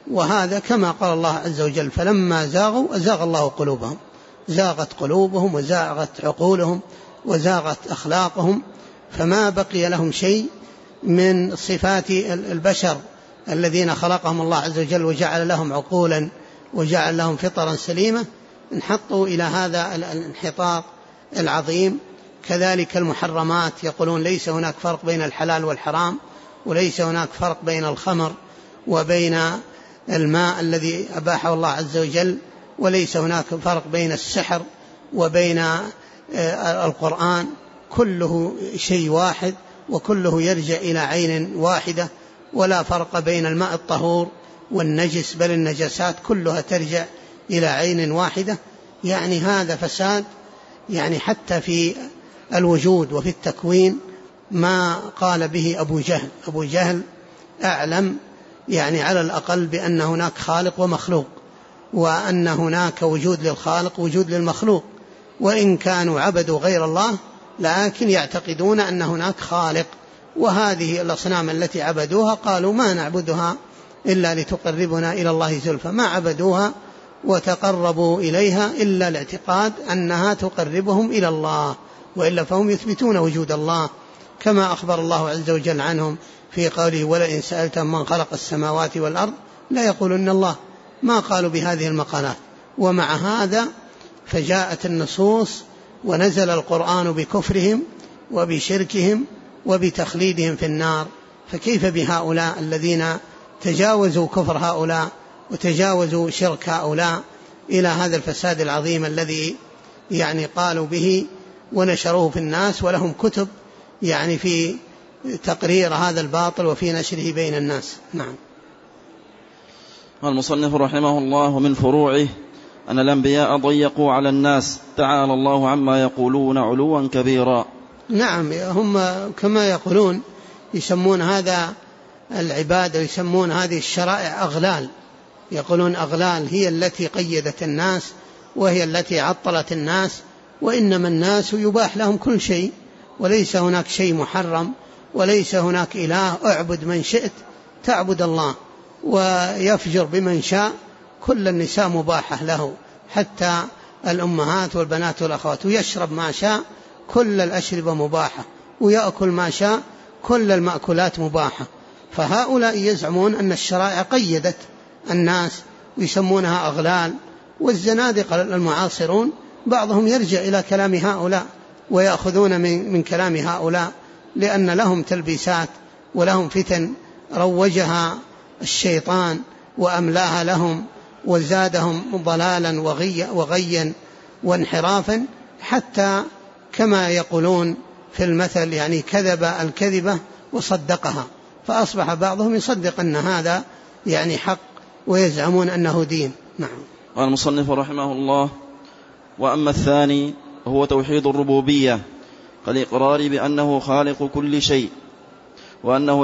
وهذا كما قال الله عز وجل فلما زاغوا أزاغ الله قلوبهم، زاغت قلوبهم وزاغت عقولهم وزاغت أخلاقهم، فما بقي لهم شيء من صفات البشر الذين خلقهم الله عز وجل وجعل لهم عقولا وجعل لهم فطرا سليمة، انحطوا إلى هذا الانحطاط العظيم. كذلك المحرمات، يقولون ليس هناك فرق بين الحلال والحرام، وليس هناك فرق بين الخمر وبين الماء الذي أباحه الله عز وجل، وليس هناك فرق بين السحر وبين القرآن، كله شيء واحد وكله يرجع إلى عين واحدة، ولا فرق بين الماء الطهور والنجس، بل النجاسات كلها ترجع إلى عين واحدة. يعني هذا فساد يعني حتى في الوجود وفي التكوين ما قال به أبو جهل. أبو جهل أعلم يعني على الأقل بأن هناك خالق ومخلوق، وأن هناك وجود للخالق وجود للمخلوق، وإن كانوا عبدوا غير الله لكن يعتقدون أن هناك خالق. وهذه الأصنام التي عبدوها قالوا ما نعبدها إلا لتقربنا إلى الله زلفى، ما عبدوها وتقربوا إليها إلا الاعتقاد أنها تقربهم إلى الله، وإلا فهم يثبتون وجود الله كما أخبر الله عز وجل عنهم في قوله ولئن سألتم من خلق السماوات والأرض لا يقولون الله. ما قالوا بهذه المقالات، ومع هذا فجاءت النصوص ونزل القرآن بكفرهم وبشركهم وبتخليدهم في النار. فكيف بهؤلاء الذين تجاوزوا كفر هؤلاء وتجاوزوا شرك هؤلاء إلى هذا الفساد العظيم الذي يعني قالوا به ونشروه في الناس، ولهم كتب يعني في تقرير هذا الباطل وفي نشره بين الناس. نعم. المصنف رحمه الله من فروعه أن الأنبياء ضيقوا على الناس تعالى الله عما يقولون علوا كبيرا. نعم، هم كما يقولون يسمون هذا العبادة ويسمون هذه الشرائع أغلال، يقولون أغلال هي التي قيدت الناس وهي التي عطلت الناس، وإنما الناس يباح لهم كل شيء وليس هناك شيء محرم، وليس هناك إله اعبد من شئت تعبد الله، ويفجر بمن شاء، كل النساء مباحة له حتى الأمهات والبنات والأخوات، ويشرب ما شاء كل الأشربة مباحة، ويأكل ما شاء كل المأكولات مباحة. فهؤلاء يزعمون أن الشرائع قيدت الناس ويسمونها أغلال. والزنادقة المعاصرون بعضهم يرجع إلى كلام هؤلاء ويأخذون من كلام هؤلاء، لأن لهم تلبيسات ولهم فتن روجها الشيطان وأملاها لهم وزادهم ضلالا وغيا وانحرافا، حتى كما يقولون في المثل يعني كذب الكذبة وصدقها، فأصبح بعضهم يصدق أن هذا يعني حق ويزعمون أنه دين. نعم. قال المصنف رحمه الله: وأما الثاني هو توحيد الربوبية كالإقرار بأنه خالق كل شيء، وأنه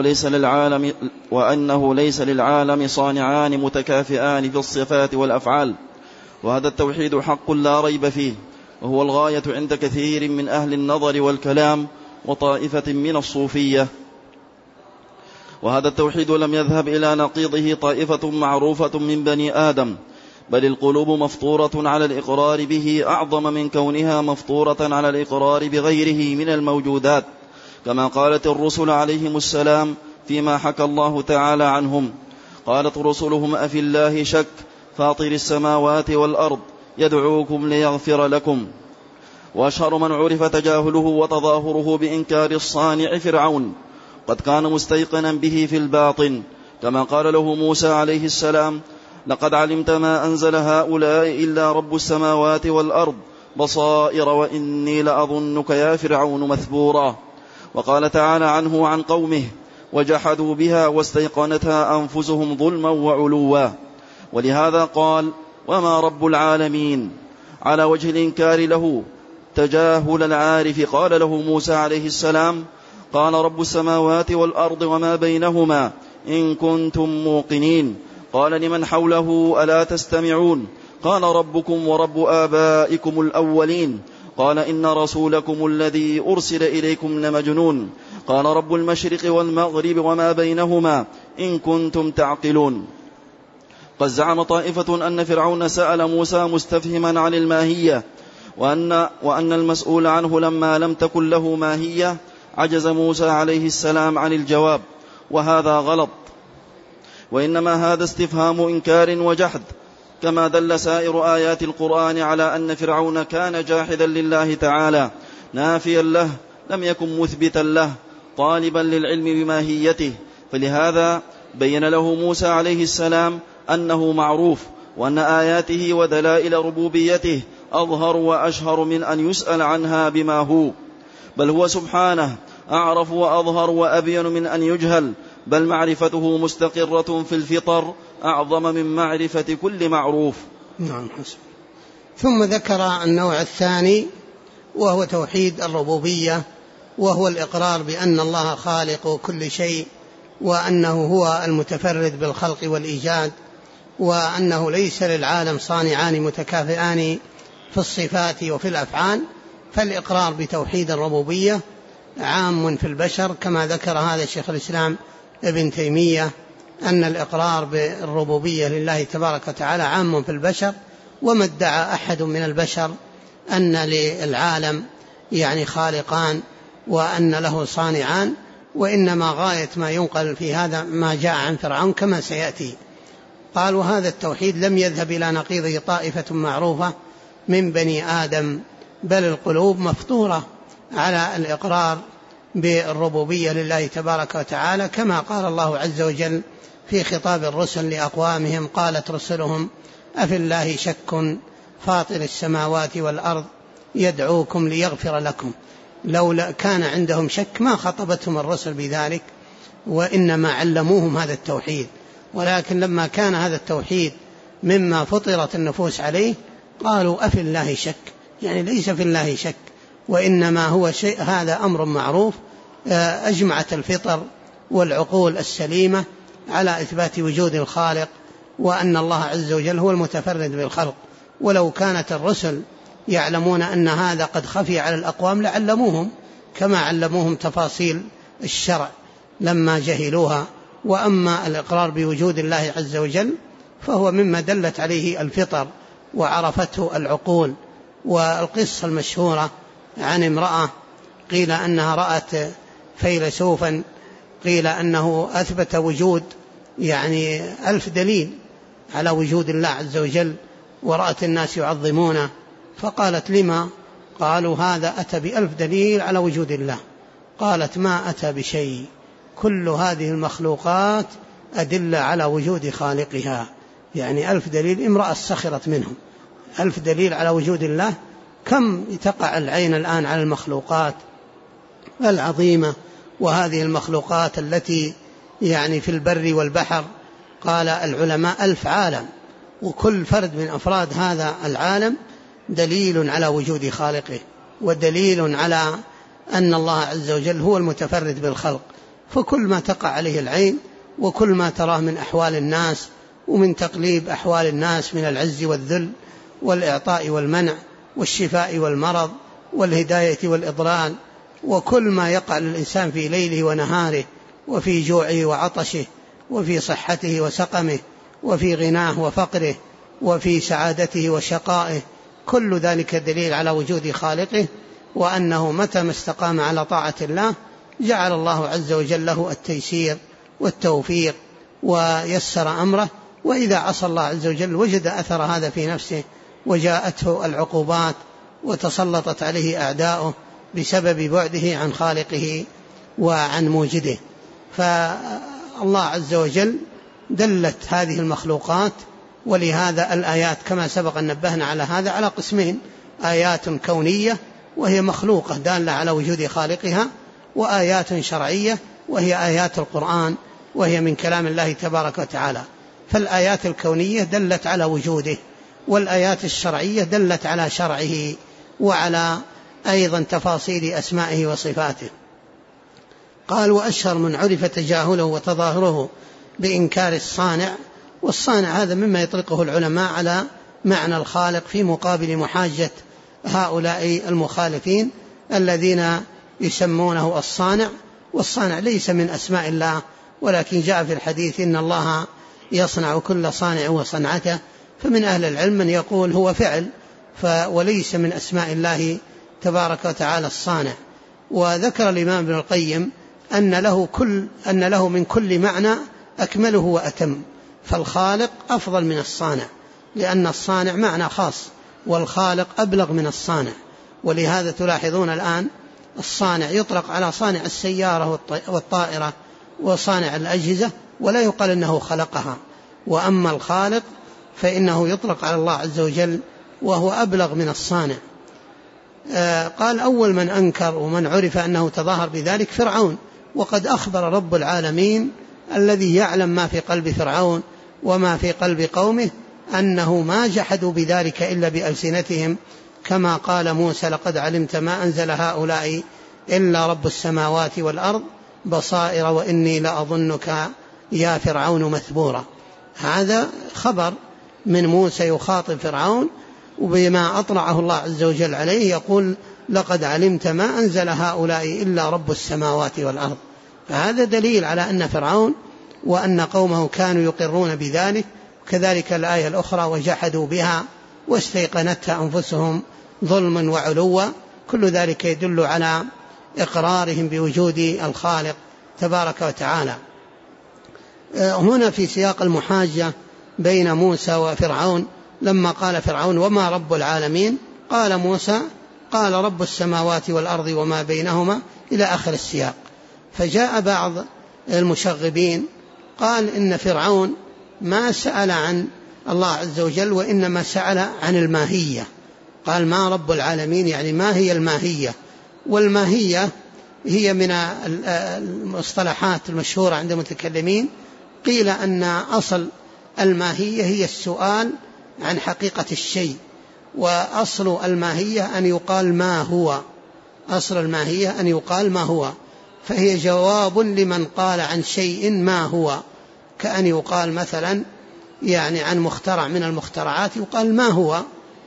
ليس للعالم صانعان متكافئان في الصفات والأفعال، وهذا التوحيد حق لا ريب فيه، وهو الغاية عند كثير من أهل النظر والكلام وطائفة من الصوفية. وهذا التوحيد لم يذهب إلى نقيضه طائفة معروفة من بني آدم، بل القلوب مفطورة على الإقرار به أعظم من كونها مفطورة على الإقرار بغيره من الموجودات، كما قالت الرسل عليهم السلام فيما حكى الله تعالى عنهم: قالت رسلهم أفي الله شك فاطر السماوات والأرض يدعوكم ليغفر لكم. وأشهر من عرف تجاهله وتظاهره بإنكار الصانع فرعون، قد كان مستيقنا به في الباطن، كما قال له موسى عليه السلام: لقد علمت ما أنزل هؤلاء إلا رب السماوات والأرض بصائر وإني لأظنك يا فرعون مثبورا. وقال تعالى عنه وعن قومه: وجحدوا بها واستيقنتها أنفسهم ظلما وعلوا. ولهذا قال: وما رب العالمين، على وجه الإنكار له تجاهل العارف. قال له موسى عليه السلام: قال رب السماوات والأرض وما بينهما إن كنتم موقنين. قال لمن حوله: ألا تستمعون؟ قال: ربكم ورب آبائكم الأولين. قال: إن رسولكم الذي أرسل إليكم لمجنون. قال: رب المشرق والمغرب وما بينهما إن كنتم تعقلون. قد زعم طائفة أن فرعون سأل موسى مستفهما عن الماهية، وأن المسؤول عنه لما لم تكن له ماهية عجز موسى عليه السلام عن الجواب، وهذا غلط، وإنما هذا استفهام إنكار وجحد، كما دل سائر آيات القرآن على أن فرعون كان جاحدا لله تعالى نافيا له، لم يكن مثبتا له طالبا للعلم بماهيته. فلهذا بين له موسى عليه السلام أنه معروف، وأن آياته ودلائل ربوبيته أظهر وأشهر من أن يسأل عنها بما هو، بل هو سبحانه أعرف وأظهر وأبين من أن يجهل، بل معرفته مستقرة في الفطر أعظم من معرفة كل معروف. نعم. ثم ذكر النوع الثاني وهو توحيد الربوبية، وهو الإقرار بأن الله خالق كل شيء، وأنه هو المتفرد بالخلق والإيجاد، وأنه ليس للعالم صانعان متكافئان في الصفات وفي الأفعال. فالإقرار بتوحيد الربوبية عام في البشر، كما ذكر هذا شيخ الإسلام ابن تيمية، أن الإقرار بالربوبية لله تبارك وتعالى عام في البشر، وما ادعى أحد من البشر أن للعالم يعني خالقان وأن له صانعان، وإنما غاية ما ينقل في هذا ما جاء عن فرعون كما سيأتي. قال: وهذا التوحيد لم يذهب إلى نقيضه طائفة معروفة من بني آدم، بل القلوب مفطورة على الإقرار بالربوبية لله تبارك وتعالى، كما قال الله عز وجل في خطاب الرسل لأقوامهم: قالت رسلهم أفي الله شك فاطر السماوات والأرض يدعوكم ليغفر لكم. لو كان عندهم شك ما خطبتهم الرسل بذلك، وإنما علموهم هذا التوحيد، ولكن لما كان هذا التوحيد مما فطرت النفوس عليه قالوا أفي الله شك، يعني ليس في الله شك، وإنما هو شيء، هذا أمر معروف. أجمعت الفطر والعقول السليمة على إثبات وجود الخالق، وأن الله عز وجل هو المتفرد بالخلق. ولو كانت الرسل يعلمون أن هذا قد خفي على الأقوام لعلموهم، كما علموهم تفاصيل الشرع لما جهلوها. وأما الإقرار بوجود الله عز وجل فهو مما دلت عليه الفطر وعرفته العقول. والقصة المشهورة عن امرأة قيل أنها رأت فيلسوفا، قيل أنه أثبت وجود يعني 1000 دليل على وجود الله عز وجل، ورأت الناس يعظمونه، فقالت: لما؟ قالوا: هذا أتى ب1000 دليل على وجود الله. قالت: ما أتى بشيء، كل هذه المخلوقات أدلة على وجود خالقها. يعني 1000 دليل، امرأة سخرت منهم. 1000 دليل على وجود الله، كم تقع العين الآن على المخلوقات العظيمة، وهذه المخلوقات التي يعني في البر والبحر. قال العلماء 1000 عالم، وكل فرد من أفراد هذا العالم دليل على وجود خالقه، ودليل على أن الله عز وجل هو المتفرد بالخلق. فكل ما تقع عليه العين، وكل ما تراه من أحوال الناس، ومن تقليب أحوال الناس من العز والذل والإعطاء والمنع والشفاء والمرض والهداية والإضلال، وكل ما يقع للإنسان في ليله ونهاره، وفي جوعه وعطشه، وفي صحته وسقمه، وفي غناه وفقره، وفي سعادته وشقائه، كل ذلك دليل على وجود خالقه، وأنه متى ما استقام على طاعة الله جعل الله عز وجل له التيسير والتوفيق ويسر أمره، وإذا عصى الله عز وجل وجد أثر هذا في نفسه، وجاءته العقوبات وتسلطت عليه أعداؤه بسبب بعده عن خالقه وعن موجده. فالله عز وجل دلت هذه المخلوقات، ولهذا الآيات كما سبق أن نبهنا على هذا على قسمين: آيات كونية وهي مخلوقة دالة على وجود خالقها، وآيات شرعية وهي آيات القرآن، وهي من كلام الله تبارك وتعالى. فالآيات الكونية دلت على وجوده، والآيات الشرعية دلت على شرعه وعلى أيضا تفاصيل أسمائه وصفاته. قال: وأشهر من عرف تجاهله وتظاهره بإنكار الصانع. والصانع هذا مما يطلقه العلماء على معنى الخالق في مقابل محاجة هؤلاء المخالفين الذين يسمونه الصانع. والصانع ليس من أسماء الله، ولكن جاء في الحديث إن الله يصنع كل صانع وصنعته. فمن أهل العلم من يقول هو فعل وليس من أسماء الله تبارك وتعالى الصانع. وذكر الإمام ابن القيم أن له من كل معنى أكمله وأتم، فالخالق أفضل من الصانع، لأن الصانع معنى خاص والخالق أبلغ من الصانع. ولهذا تلاحظون الآن الصانع يطلق على صانع السيارة والطائرة وصانع الأجهزة ولا يقال أنه خلقها، وأما الخالق فإنه يطلق على الله عز وجل وهو أبلغ من الصانع. قال أول من أنكر ومن عرف أنه تظاهر بذلك فرعون، وقد أخبر رب العالمين الذي يعلم ما في قلب فرعون وما في قلب قومه أنه ما جحدوا بذلك إلا بألسنتهم، كما قال موسى لقد علمت ما أنزل هؤلاء إلا رب السماوات والأرض بصائر وإني لأظنك يا فرعون مثبورا. هذا خبر من موسى يخاطب فرعون وبما أطلعه الله عز وجل عليه، يقول لقد علمت ما أنزل هؤلاء إلا رب السماوات والأرض. فهذا دليل على أن فرعون وأن قومه كانوا يقرون بذلك. كذلك الآية الأخرى وجحدوا بها واستيقنتها أنفسهم ظلما وعلوا، كل ذلك يدل على إقرارهم بوجود الخالق تبارك وتعالى. هنا في سياق المحاجة بين موسى وفرعون لما قال فرعون وما رب العالمين، قال موسى قال رب السماوات والأرض وما بينهما إلى آخر السياق. فجاء بعض المشغبين قال إن فرعون ما سأل عن الله عز وجل وإنما سأل عن الماهية، قال ما رب العالمين يعني ما هي الماهية. والماهية هي من المصطلحات المشهورة عند المتكلمين، قيل أن أصل الماهية هي السؤال عن حقيقة الشيء، وأصل الماهية أن يقال ما هو، أصل الماهية أن يقال ما هو، فهي جواب لمن قال عن شيء ما هو، كأن يقال مثلا يعني عن مخترع من المخترعات يقال ما هو،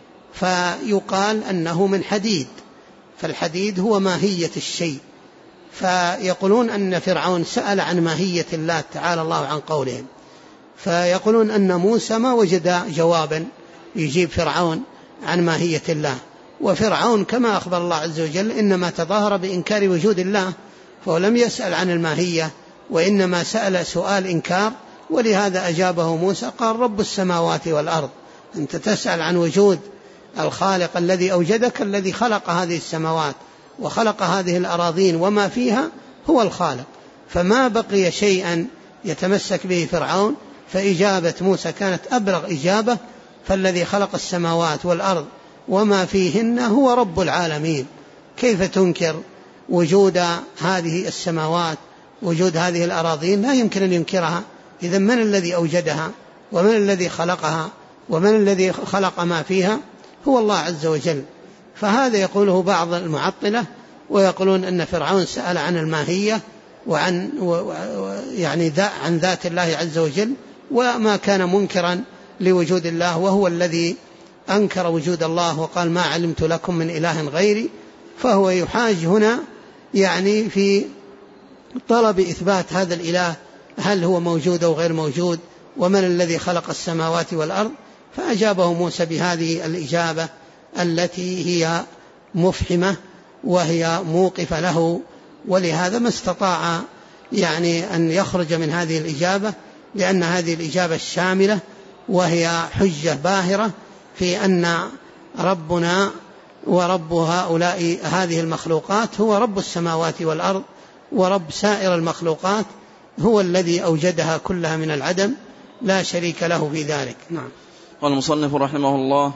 فيقال أنه من حديد، فالحديد هو ماهية الشيء. فيقولون أن فرعون سأل عن ماهية الله تعالى الله عن قولهم، فيقولون أن موسى ما وجد جوابا يجيب فرعون عن ماهية الله، وفرعون كما أخبر الله عز وجل إنما تظاهر بإنكار وجود الله، فهو لم يسأل عن الماهية وإنما سأل سؤال إنكار. ولهذا أجابه موسى قال رب السماوات والأرض، أنت تسأل عن وجود الخالق الذي أوجدك، الذي خلق هذه السماوات وخلق هذه الأراضين وما فيها هو الخالق. فما بقي شيئا يتمسك به فرعون، فإجابة موسى كانت أبلغ إجابة، فالذي خلق السماوات والأرض وما فيهن هو رب العالمين. كيف تنكر وجود هذه السماوات وجود هذه الأراضين؟ لا يمكن أن ينكرها. إذن من الذي أوجدها ومن الذي خلقها ومن الذي خلق ما فيها؟ هو الله عز وجل. فهذا يقوله بعض المعطلة، ويقولون أن فرعون سأل عن الماهية وعن يعني عن ذات الله عز وجل، وما كان منكرا لوجود الله، وهو الذي أنكر وجود الله وقال ما علمت لكم من إله غيري. فهو يحاج هنا يعني في طلب إثبات هذا الإله، هل هو موجود أو غير موجود، ومن الذي خلق السماوات والأرض. فأجابه موسى بهذه الإجابة التي هي مفحمة وهي موقفة له، ولهذا ما استطاع يعني أن يخرج من هذه الإجابة، لأن هذه الإجابة الشاملة وهي حجة باهرة في أن ربنا ورب هؤلاء هذه المخلوقات هو رب السماوات والأرض ورب سائر المخلوقات، هو الذي أوجدها كلها من العدم، لا شريك له في ذلك. نعم. قال المصنف رحمه الله: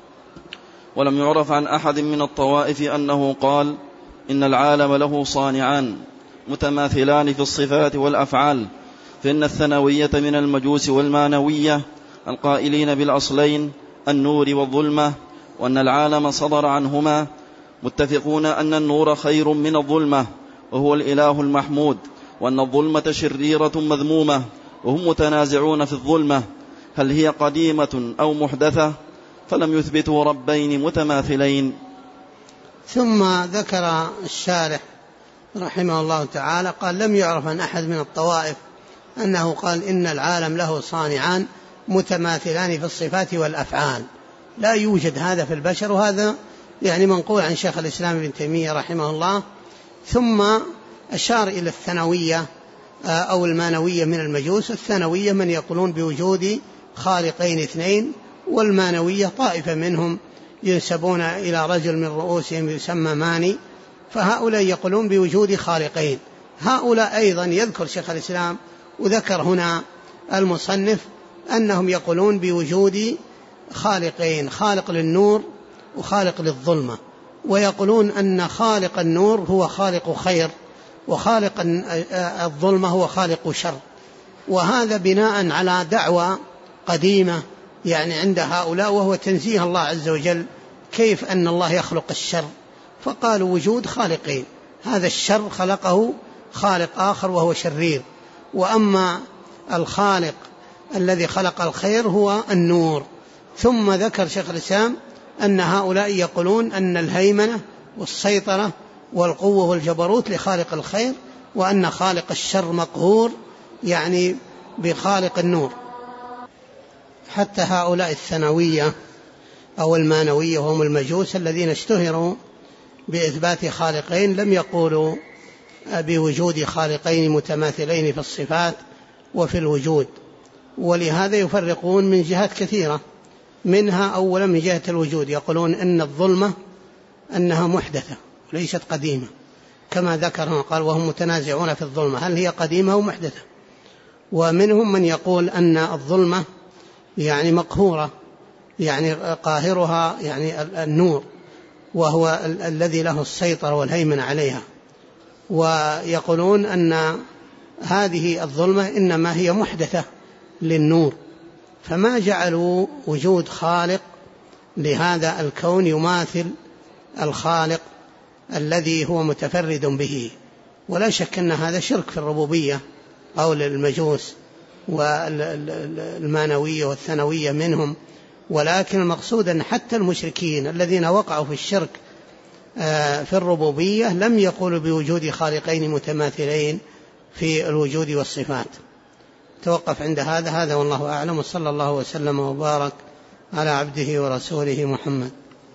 ولم يعرف عن أحد من الطوائف أنه قال إن العالم له صانعان متماثلان في الصفات والأفعال، فإن الثانوية من المجوس والمانوية القائلين بالأصلين النور والظلمة، وأن العالم صدر عنهما، متفقون أن النور خير من الظلمة وهو الإله المحمود، وأن الظلمة شريرة مذمومة، وهم متنازعون في الظلمة هل هي قديمة أو محدثة، فلم يثبتوا ربين متماثلين. ثم ذكر الشارح رحمه الله تعالى قال لم يعرف عن أحد من الطوائف أنه قال إن العالم له صانعان متماثلان في الصفات والأفعال، لا يوجد هذا في البشر، وهذا يعني منقول عن شيخ الإسلام ابن تيمية رحمه الله. ثم أشار إلى الثانوية أو المانوية من المجوس. الثانوية من يقولون بوجود خالقين اثنين، والمانوية طائفة منهم ينسبون إلى رجل من رؤوسهم يسمى ماني، فهؤلاء يقولون بوجود خالقين. هؤلاء أيضا يذكر شيخ الإسلام وذكر هنا المصنف أنهم يقولون بوجود خالقين، خالق للنور وخالق للظلمة، ويقولون أن خالق النور هو خالق خير، وخالق الظلمة هو خالق شر. وهذا بناء على دعوة قديمة يعني عند هؤلاء، وهو تنزيه الله عز وجل كيف أن الله يخلق الشر، فقالوا وجود خالقين، هذا الشر خلقه خالق آخر وهو شرير، وأما الخالق الذي خلق الخير هو النور. ثم ذكر شيخ الإسلام أن هؤلاء يقولون أن الهيمنة والسيطرة والقوة والجبروت لخالق الخير، وأن خالق الشر مقهور يعني بخالق النور. حتى هؤلاء الثانوية أو المانوية وهم المجوس الذين اشتهروا بإثبات خالقين لم يقولوا بوجود خالقين متماثلين في الصفات وفي الوجود، ولهذا يفرقون من جهات كثيرة، منها أولا من جهة الوجود يقولون أن الظلمة أنها محدثة وليست قديمة، كما ذكر قال وهم متنازعون في الظلمة هل هي قديمة أو محدثة. ومنهم من يقول أن الظلمة يعني مقهورة، يعني قاهرها يعني النور، وهو الذي له السيطرة والهيمنة عليها. ويقولون أن هذه الظلمة إنما هي محدثة للنور، فما جعلوا وجود خالق لهذا الكون يماثل الخالق الذي هو متفرد به. ولا شك أن هذا شرك في الربوبية قول المجوس والمانوية والثانوية منهم، ولكن المقصود أن حتى المشركين الذين وقعوا في الشرك في الربوبية لم يقولوا بوجود خالقين متماثلين في الوجود والصفات. توقف عند هذا والله أعلم، وصلى الله وسلم وبارك على عبده ورسوله محمد.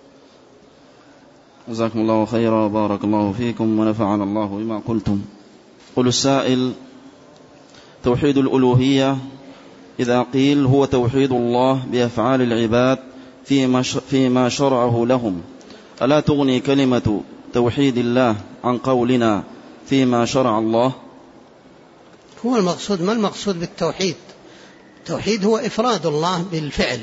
جزاكم الله خيرا وبارك الله فيكم ونفعنا الله بما قلتم. قل السائل: توحيد الألوهية إذا قيل هو توحيد الله بأفعال العباد فيما شرعه لهم، ألا تغني كلمة توحيد الله عن قولنا فيما شرع الله؟ هو المقصود، ما المقصود بالتوحيد؟ التوحيد هو إفراد الله بالفعل،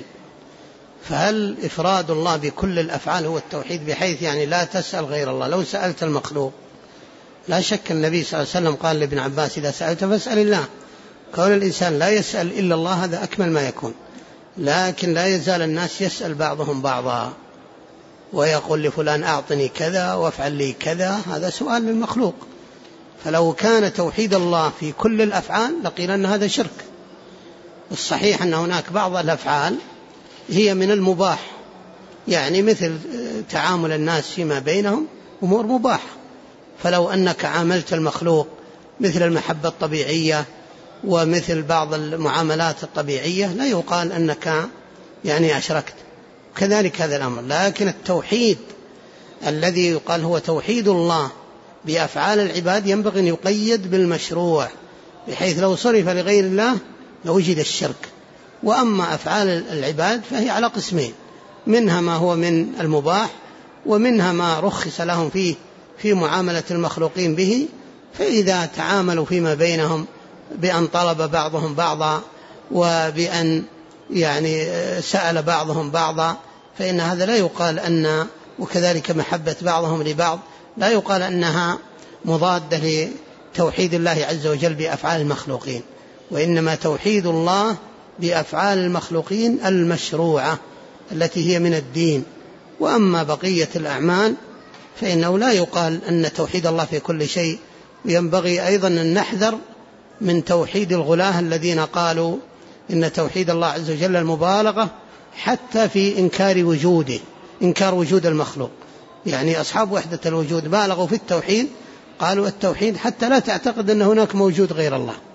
فهل إفراد الله بكل الأفعال هو التوحيد، بحيث يعني لا تسأل غير الله؟ لو سألت المخلوق، لا شك النبي صلى الله عليه وسلم قال لابن عباس إذا سألت فاسأل الله. كون الإنسان لا يسأل إلا الله هذا أكمل ما يكون، لكن لا يزال الناس يسأل بعضهم بعضا ويقول لفلان أعطني كذا وافعل لي كذا، هذا سؤال للمخلوق. فلو كان توحيد الله في كل الأفعال لقيل أن هذا شرك. الصحيح أن هناك بعض الأفعال هي من المباح، يعني مثل تعامل الناس فيما بينهم أمور مباحة، فلو أنك عاملت المخلوق مثل المحبة الطبيعية ومثل بعض المعاملات الطبيعية لا يقال أنك يعني أشركت، كذلك هذا الأمر. لكن التوحيد الذي يقال هو توحيد الله بأفعال العباد ينبغي أن يقيد بالمشروع، بحيث لو صرف لغير الله لوجد الشرك. وأما أفعال العباد فهي على قسمين، منها ما هو من المباح، ومنها ما رخص لهم فيه في معاملة المخلوقين به، فإذا تعاملوا فيما بينهم بأن طلب بعضهم بعضا وبأن يعني سأل بعضهم بعضا فإن هذا لا يقال أن، وكذلك محبة بعضهم لبعض لا يقال أنها مضادة لتوحيد الله عز وجل بأفعال المخلوقين، وإنما توحيد الله بأفعال المخلوقين المشروعة التي هي من الدين. وأما بقية الأعمال فإنه لا يقال أن توحيد الله في كل شيء. وينبغي أيضا أن نحذر من توحيد الغلاة الذين قالوا إن توحيد الله عز وجل المبالغة حتى في إنكار وجوده، إنكار وجود المخلوق. يعني أصحاب وحدة الوجود بالغوا في التوحيد، قالوا التوحيد حتى لا تعتقد أن هناك موجود غير الله،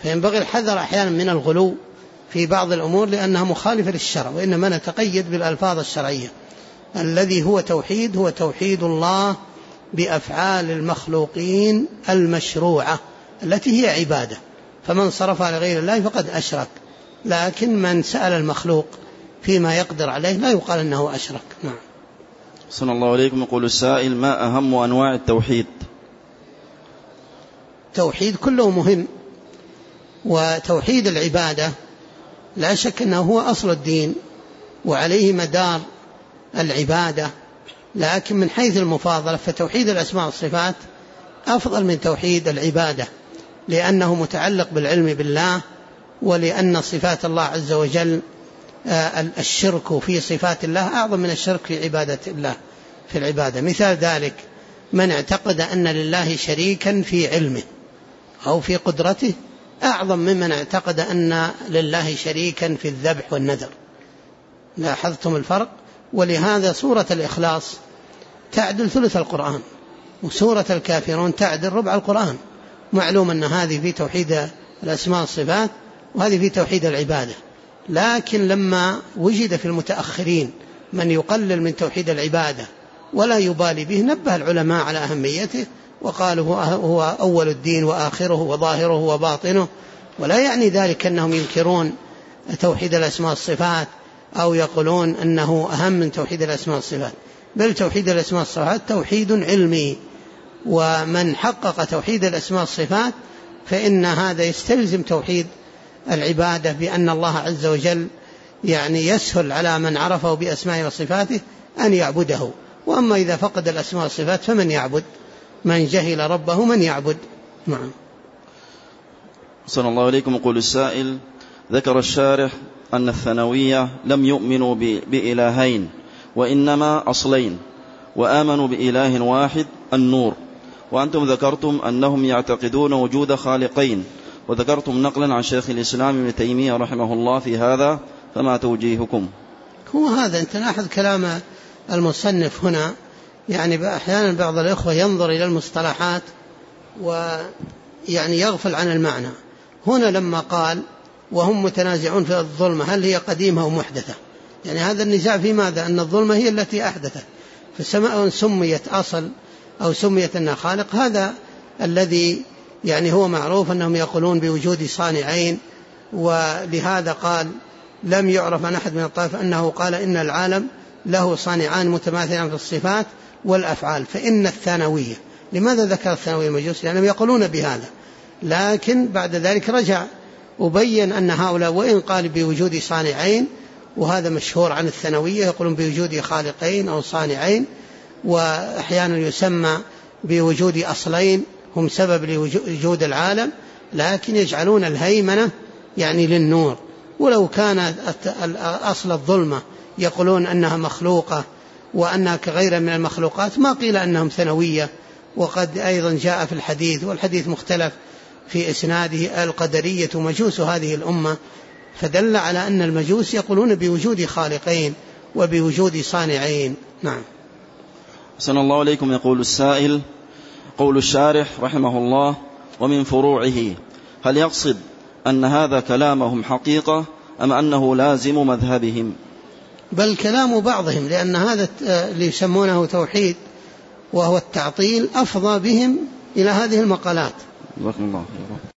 فينبغي الحذر أحيانا من الغلو في بعض الأمور لأنها مخالفة للشرع، وإنما نتقيد بالألفاظ الشرعية. الذي هو توحيد هو توحيد الله بأفعال المخلوقين المشروعة التي هي عبادة، فمن صرفها لغير الله فقد أشرك. لكن من سأل المخلوق فيما يقدر عليه لا يقال أنه أشرك. نعم. صلى الله عليكم. يقول السائل: ما أهم أنواع التوحيد؟ توحيد كله مهم، وتوحيد العبادة لا شك أنه هو أصل الدين وعليه مدار العبادة، لكن من حيث المفاضلة فتوحيد الأسماء والصفات أفضل من توحيد العبادة، لأنه متعلق بالعلم بالله، ولأن صفات الله عز وجل الشرك في صفات الله أعظم من الشرك في عبادة الله في العبادة. مثال ذلك من اعتقد أن لله شريكا في علمه أو في قدرته أعظم ممن اعتقد أن لله شريكا في الذبح والنذر. لاحظتم الفرق؟ ولهذا سورة الإخلاص تعدل ثلث القرآن، وسورة الكافرون تعدل ربع القرآن. معلوم أن هذه في توحيد الأسماء والصفات وهذه في توحيد العبادة، لكن لما وجد في المتأخرين من يقلل من توحيد العبادة ولا يبالي به نبه العلماء على أهميته وقالوا هو أول الدين وآخره وظاهره وباطنه، ولا يعني ذلك أنهم ينكرون توحيد الأسماء والصفات أو يقولون أنه أهم من توحيد الأسماء والصفات، بل توحيد الأسماء والصفات توحيد علمي، ومن حقق توحيد الأسماء والصفات فإن هذا يستلزم توحيد العبادة، بأن الله عز وجل يعني يسهل على من عرفه بأسمائه وصفاته أن يعبده. وأما إذا فقد الأسماء والصفات فمن يعبد؟ من جهل ربه من يعبد؟ نعم. صلى الله عليكم. يقول السائل: ذكر الشارح أن الثانوية لم يؤمنوا بإلهين وإنما أصلين، وآمنوا بإله واحد النور، وأنتم ذكرتم أنهم يعتقدون وجود خالقين، وذكرتم نقلا عن شيخ الإسلام ابن تيمية رحمه الله في هذا، فما توجيهكم؟ هو هذا، أنت لاحظ كلام المصنف هنا، يعني أحيانا بعض الإخوة ينظر إلى المصطلحات ويعني يغفل عن المعنى. هنا لما قال وهم متنازعون في الظلمة هل هي قديمة أو محدثة، يعني هذا النزاع في ماذا؟ أن الظلمة هي التي أحدثت، فسواء سميت أصل أو سميت أنها خالق، هذا الذي يعني هو معروف أنهم يقولون بوجود صانعين. ولهذا قال لم يعرف عن أحد من الطائفة أنه قال إن العالم له صانعان متماثلان في الصفات والأفعال. فإن الثانوية، لماذا ذكر الثانوية المجوس؟ لأنهم يقولون بهذا، لكن بعد ذلك رجع وبين أن هؤلاء وإن قال بوجود صانعين، وهذا مشهور عن الثانوية، يقولون بوجود خالقين أو صانعين، وأحيانا يسمى بوجود أصلين هم سبب لوجود العالم، لكن يجعلون الهيمنة يعني للنور. ولو كان أصل الظلمة يقولون أنها مخلوقة وأنها كغيرها من المخلوقات ما قيل أنهم ثانوية. وقد أيضا جاء في الحديث، والحديث مختلف في إسناده، القدرية مجوس هذه الأمة، فدل على أن المجوس يقولون بوجود خالقين وبوجود صانعين. نعم. أحسن الله عليكم. يقول السائل: قول الشارح رحمه الله ومن فروعه، هل يقصد أن هذا كلامهم حقيقة أم أنه لازم مذهبهم؟ بل كلام بعضهم، لأن هذا اللي يسمونه توحيد وهو التعطيل أفضى بهم إلى هذه المقالات. الله.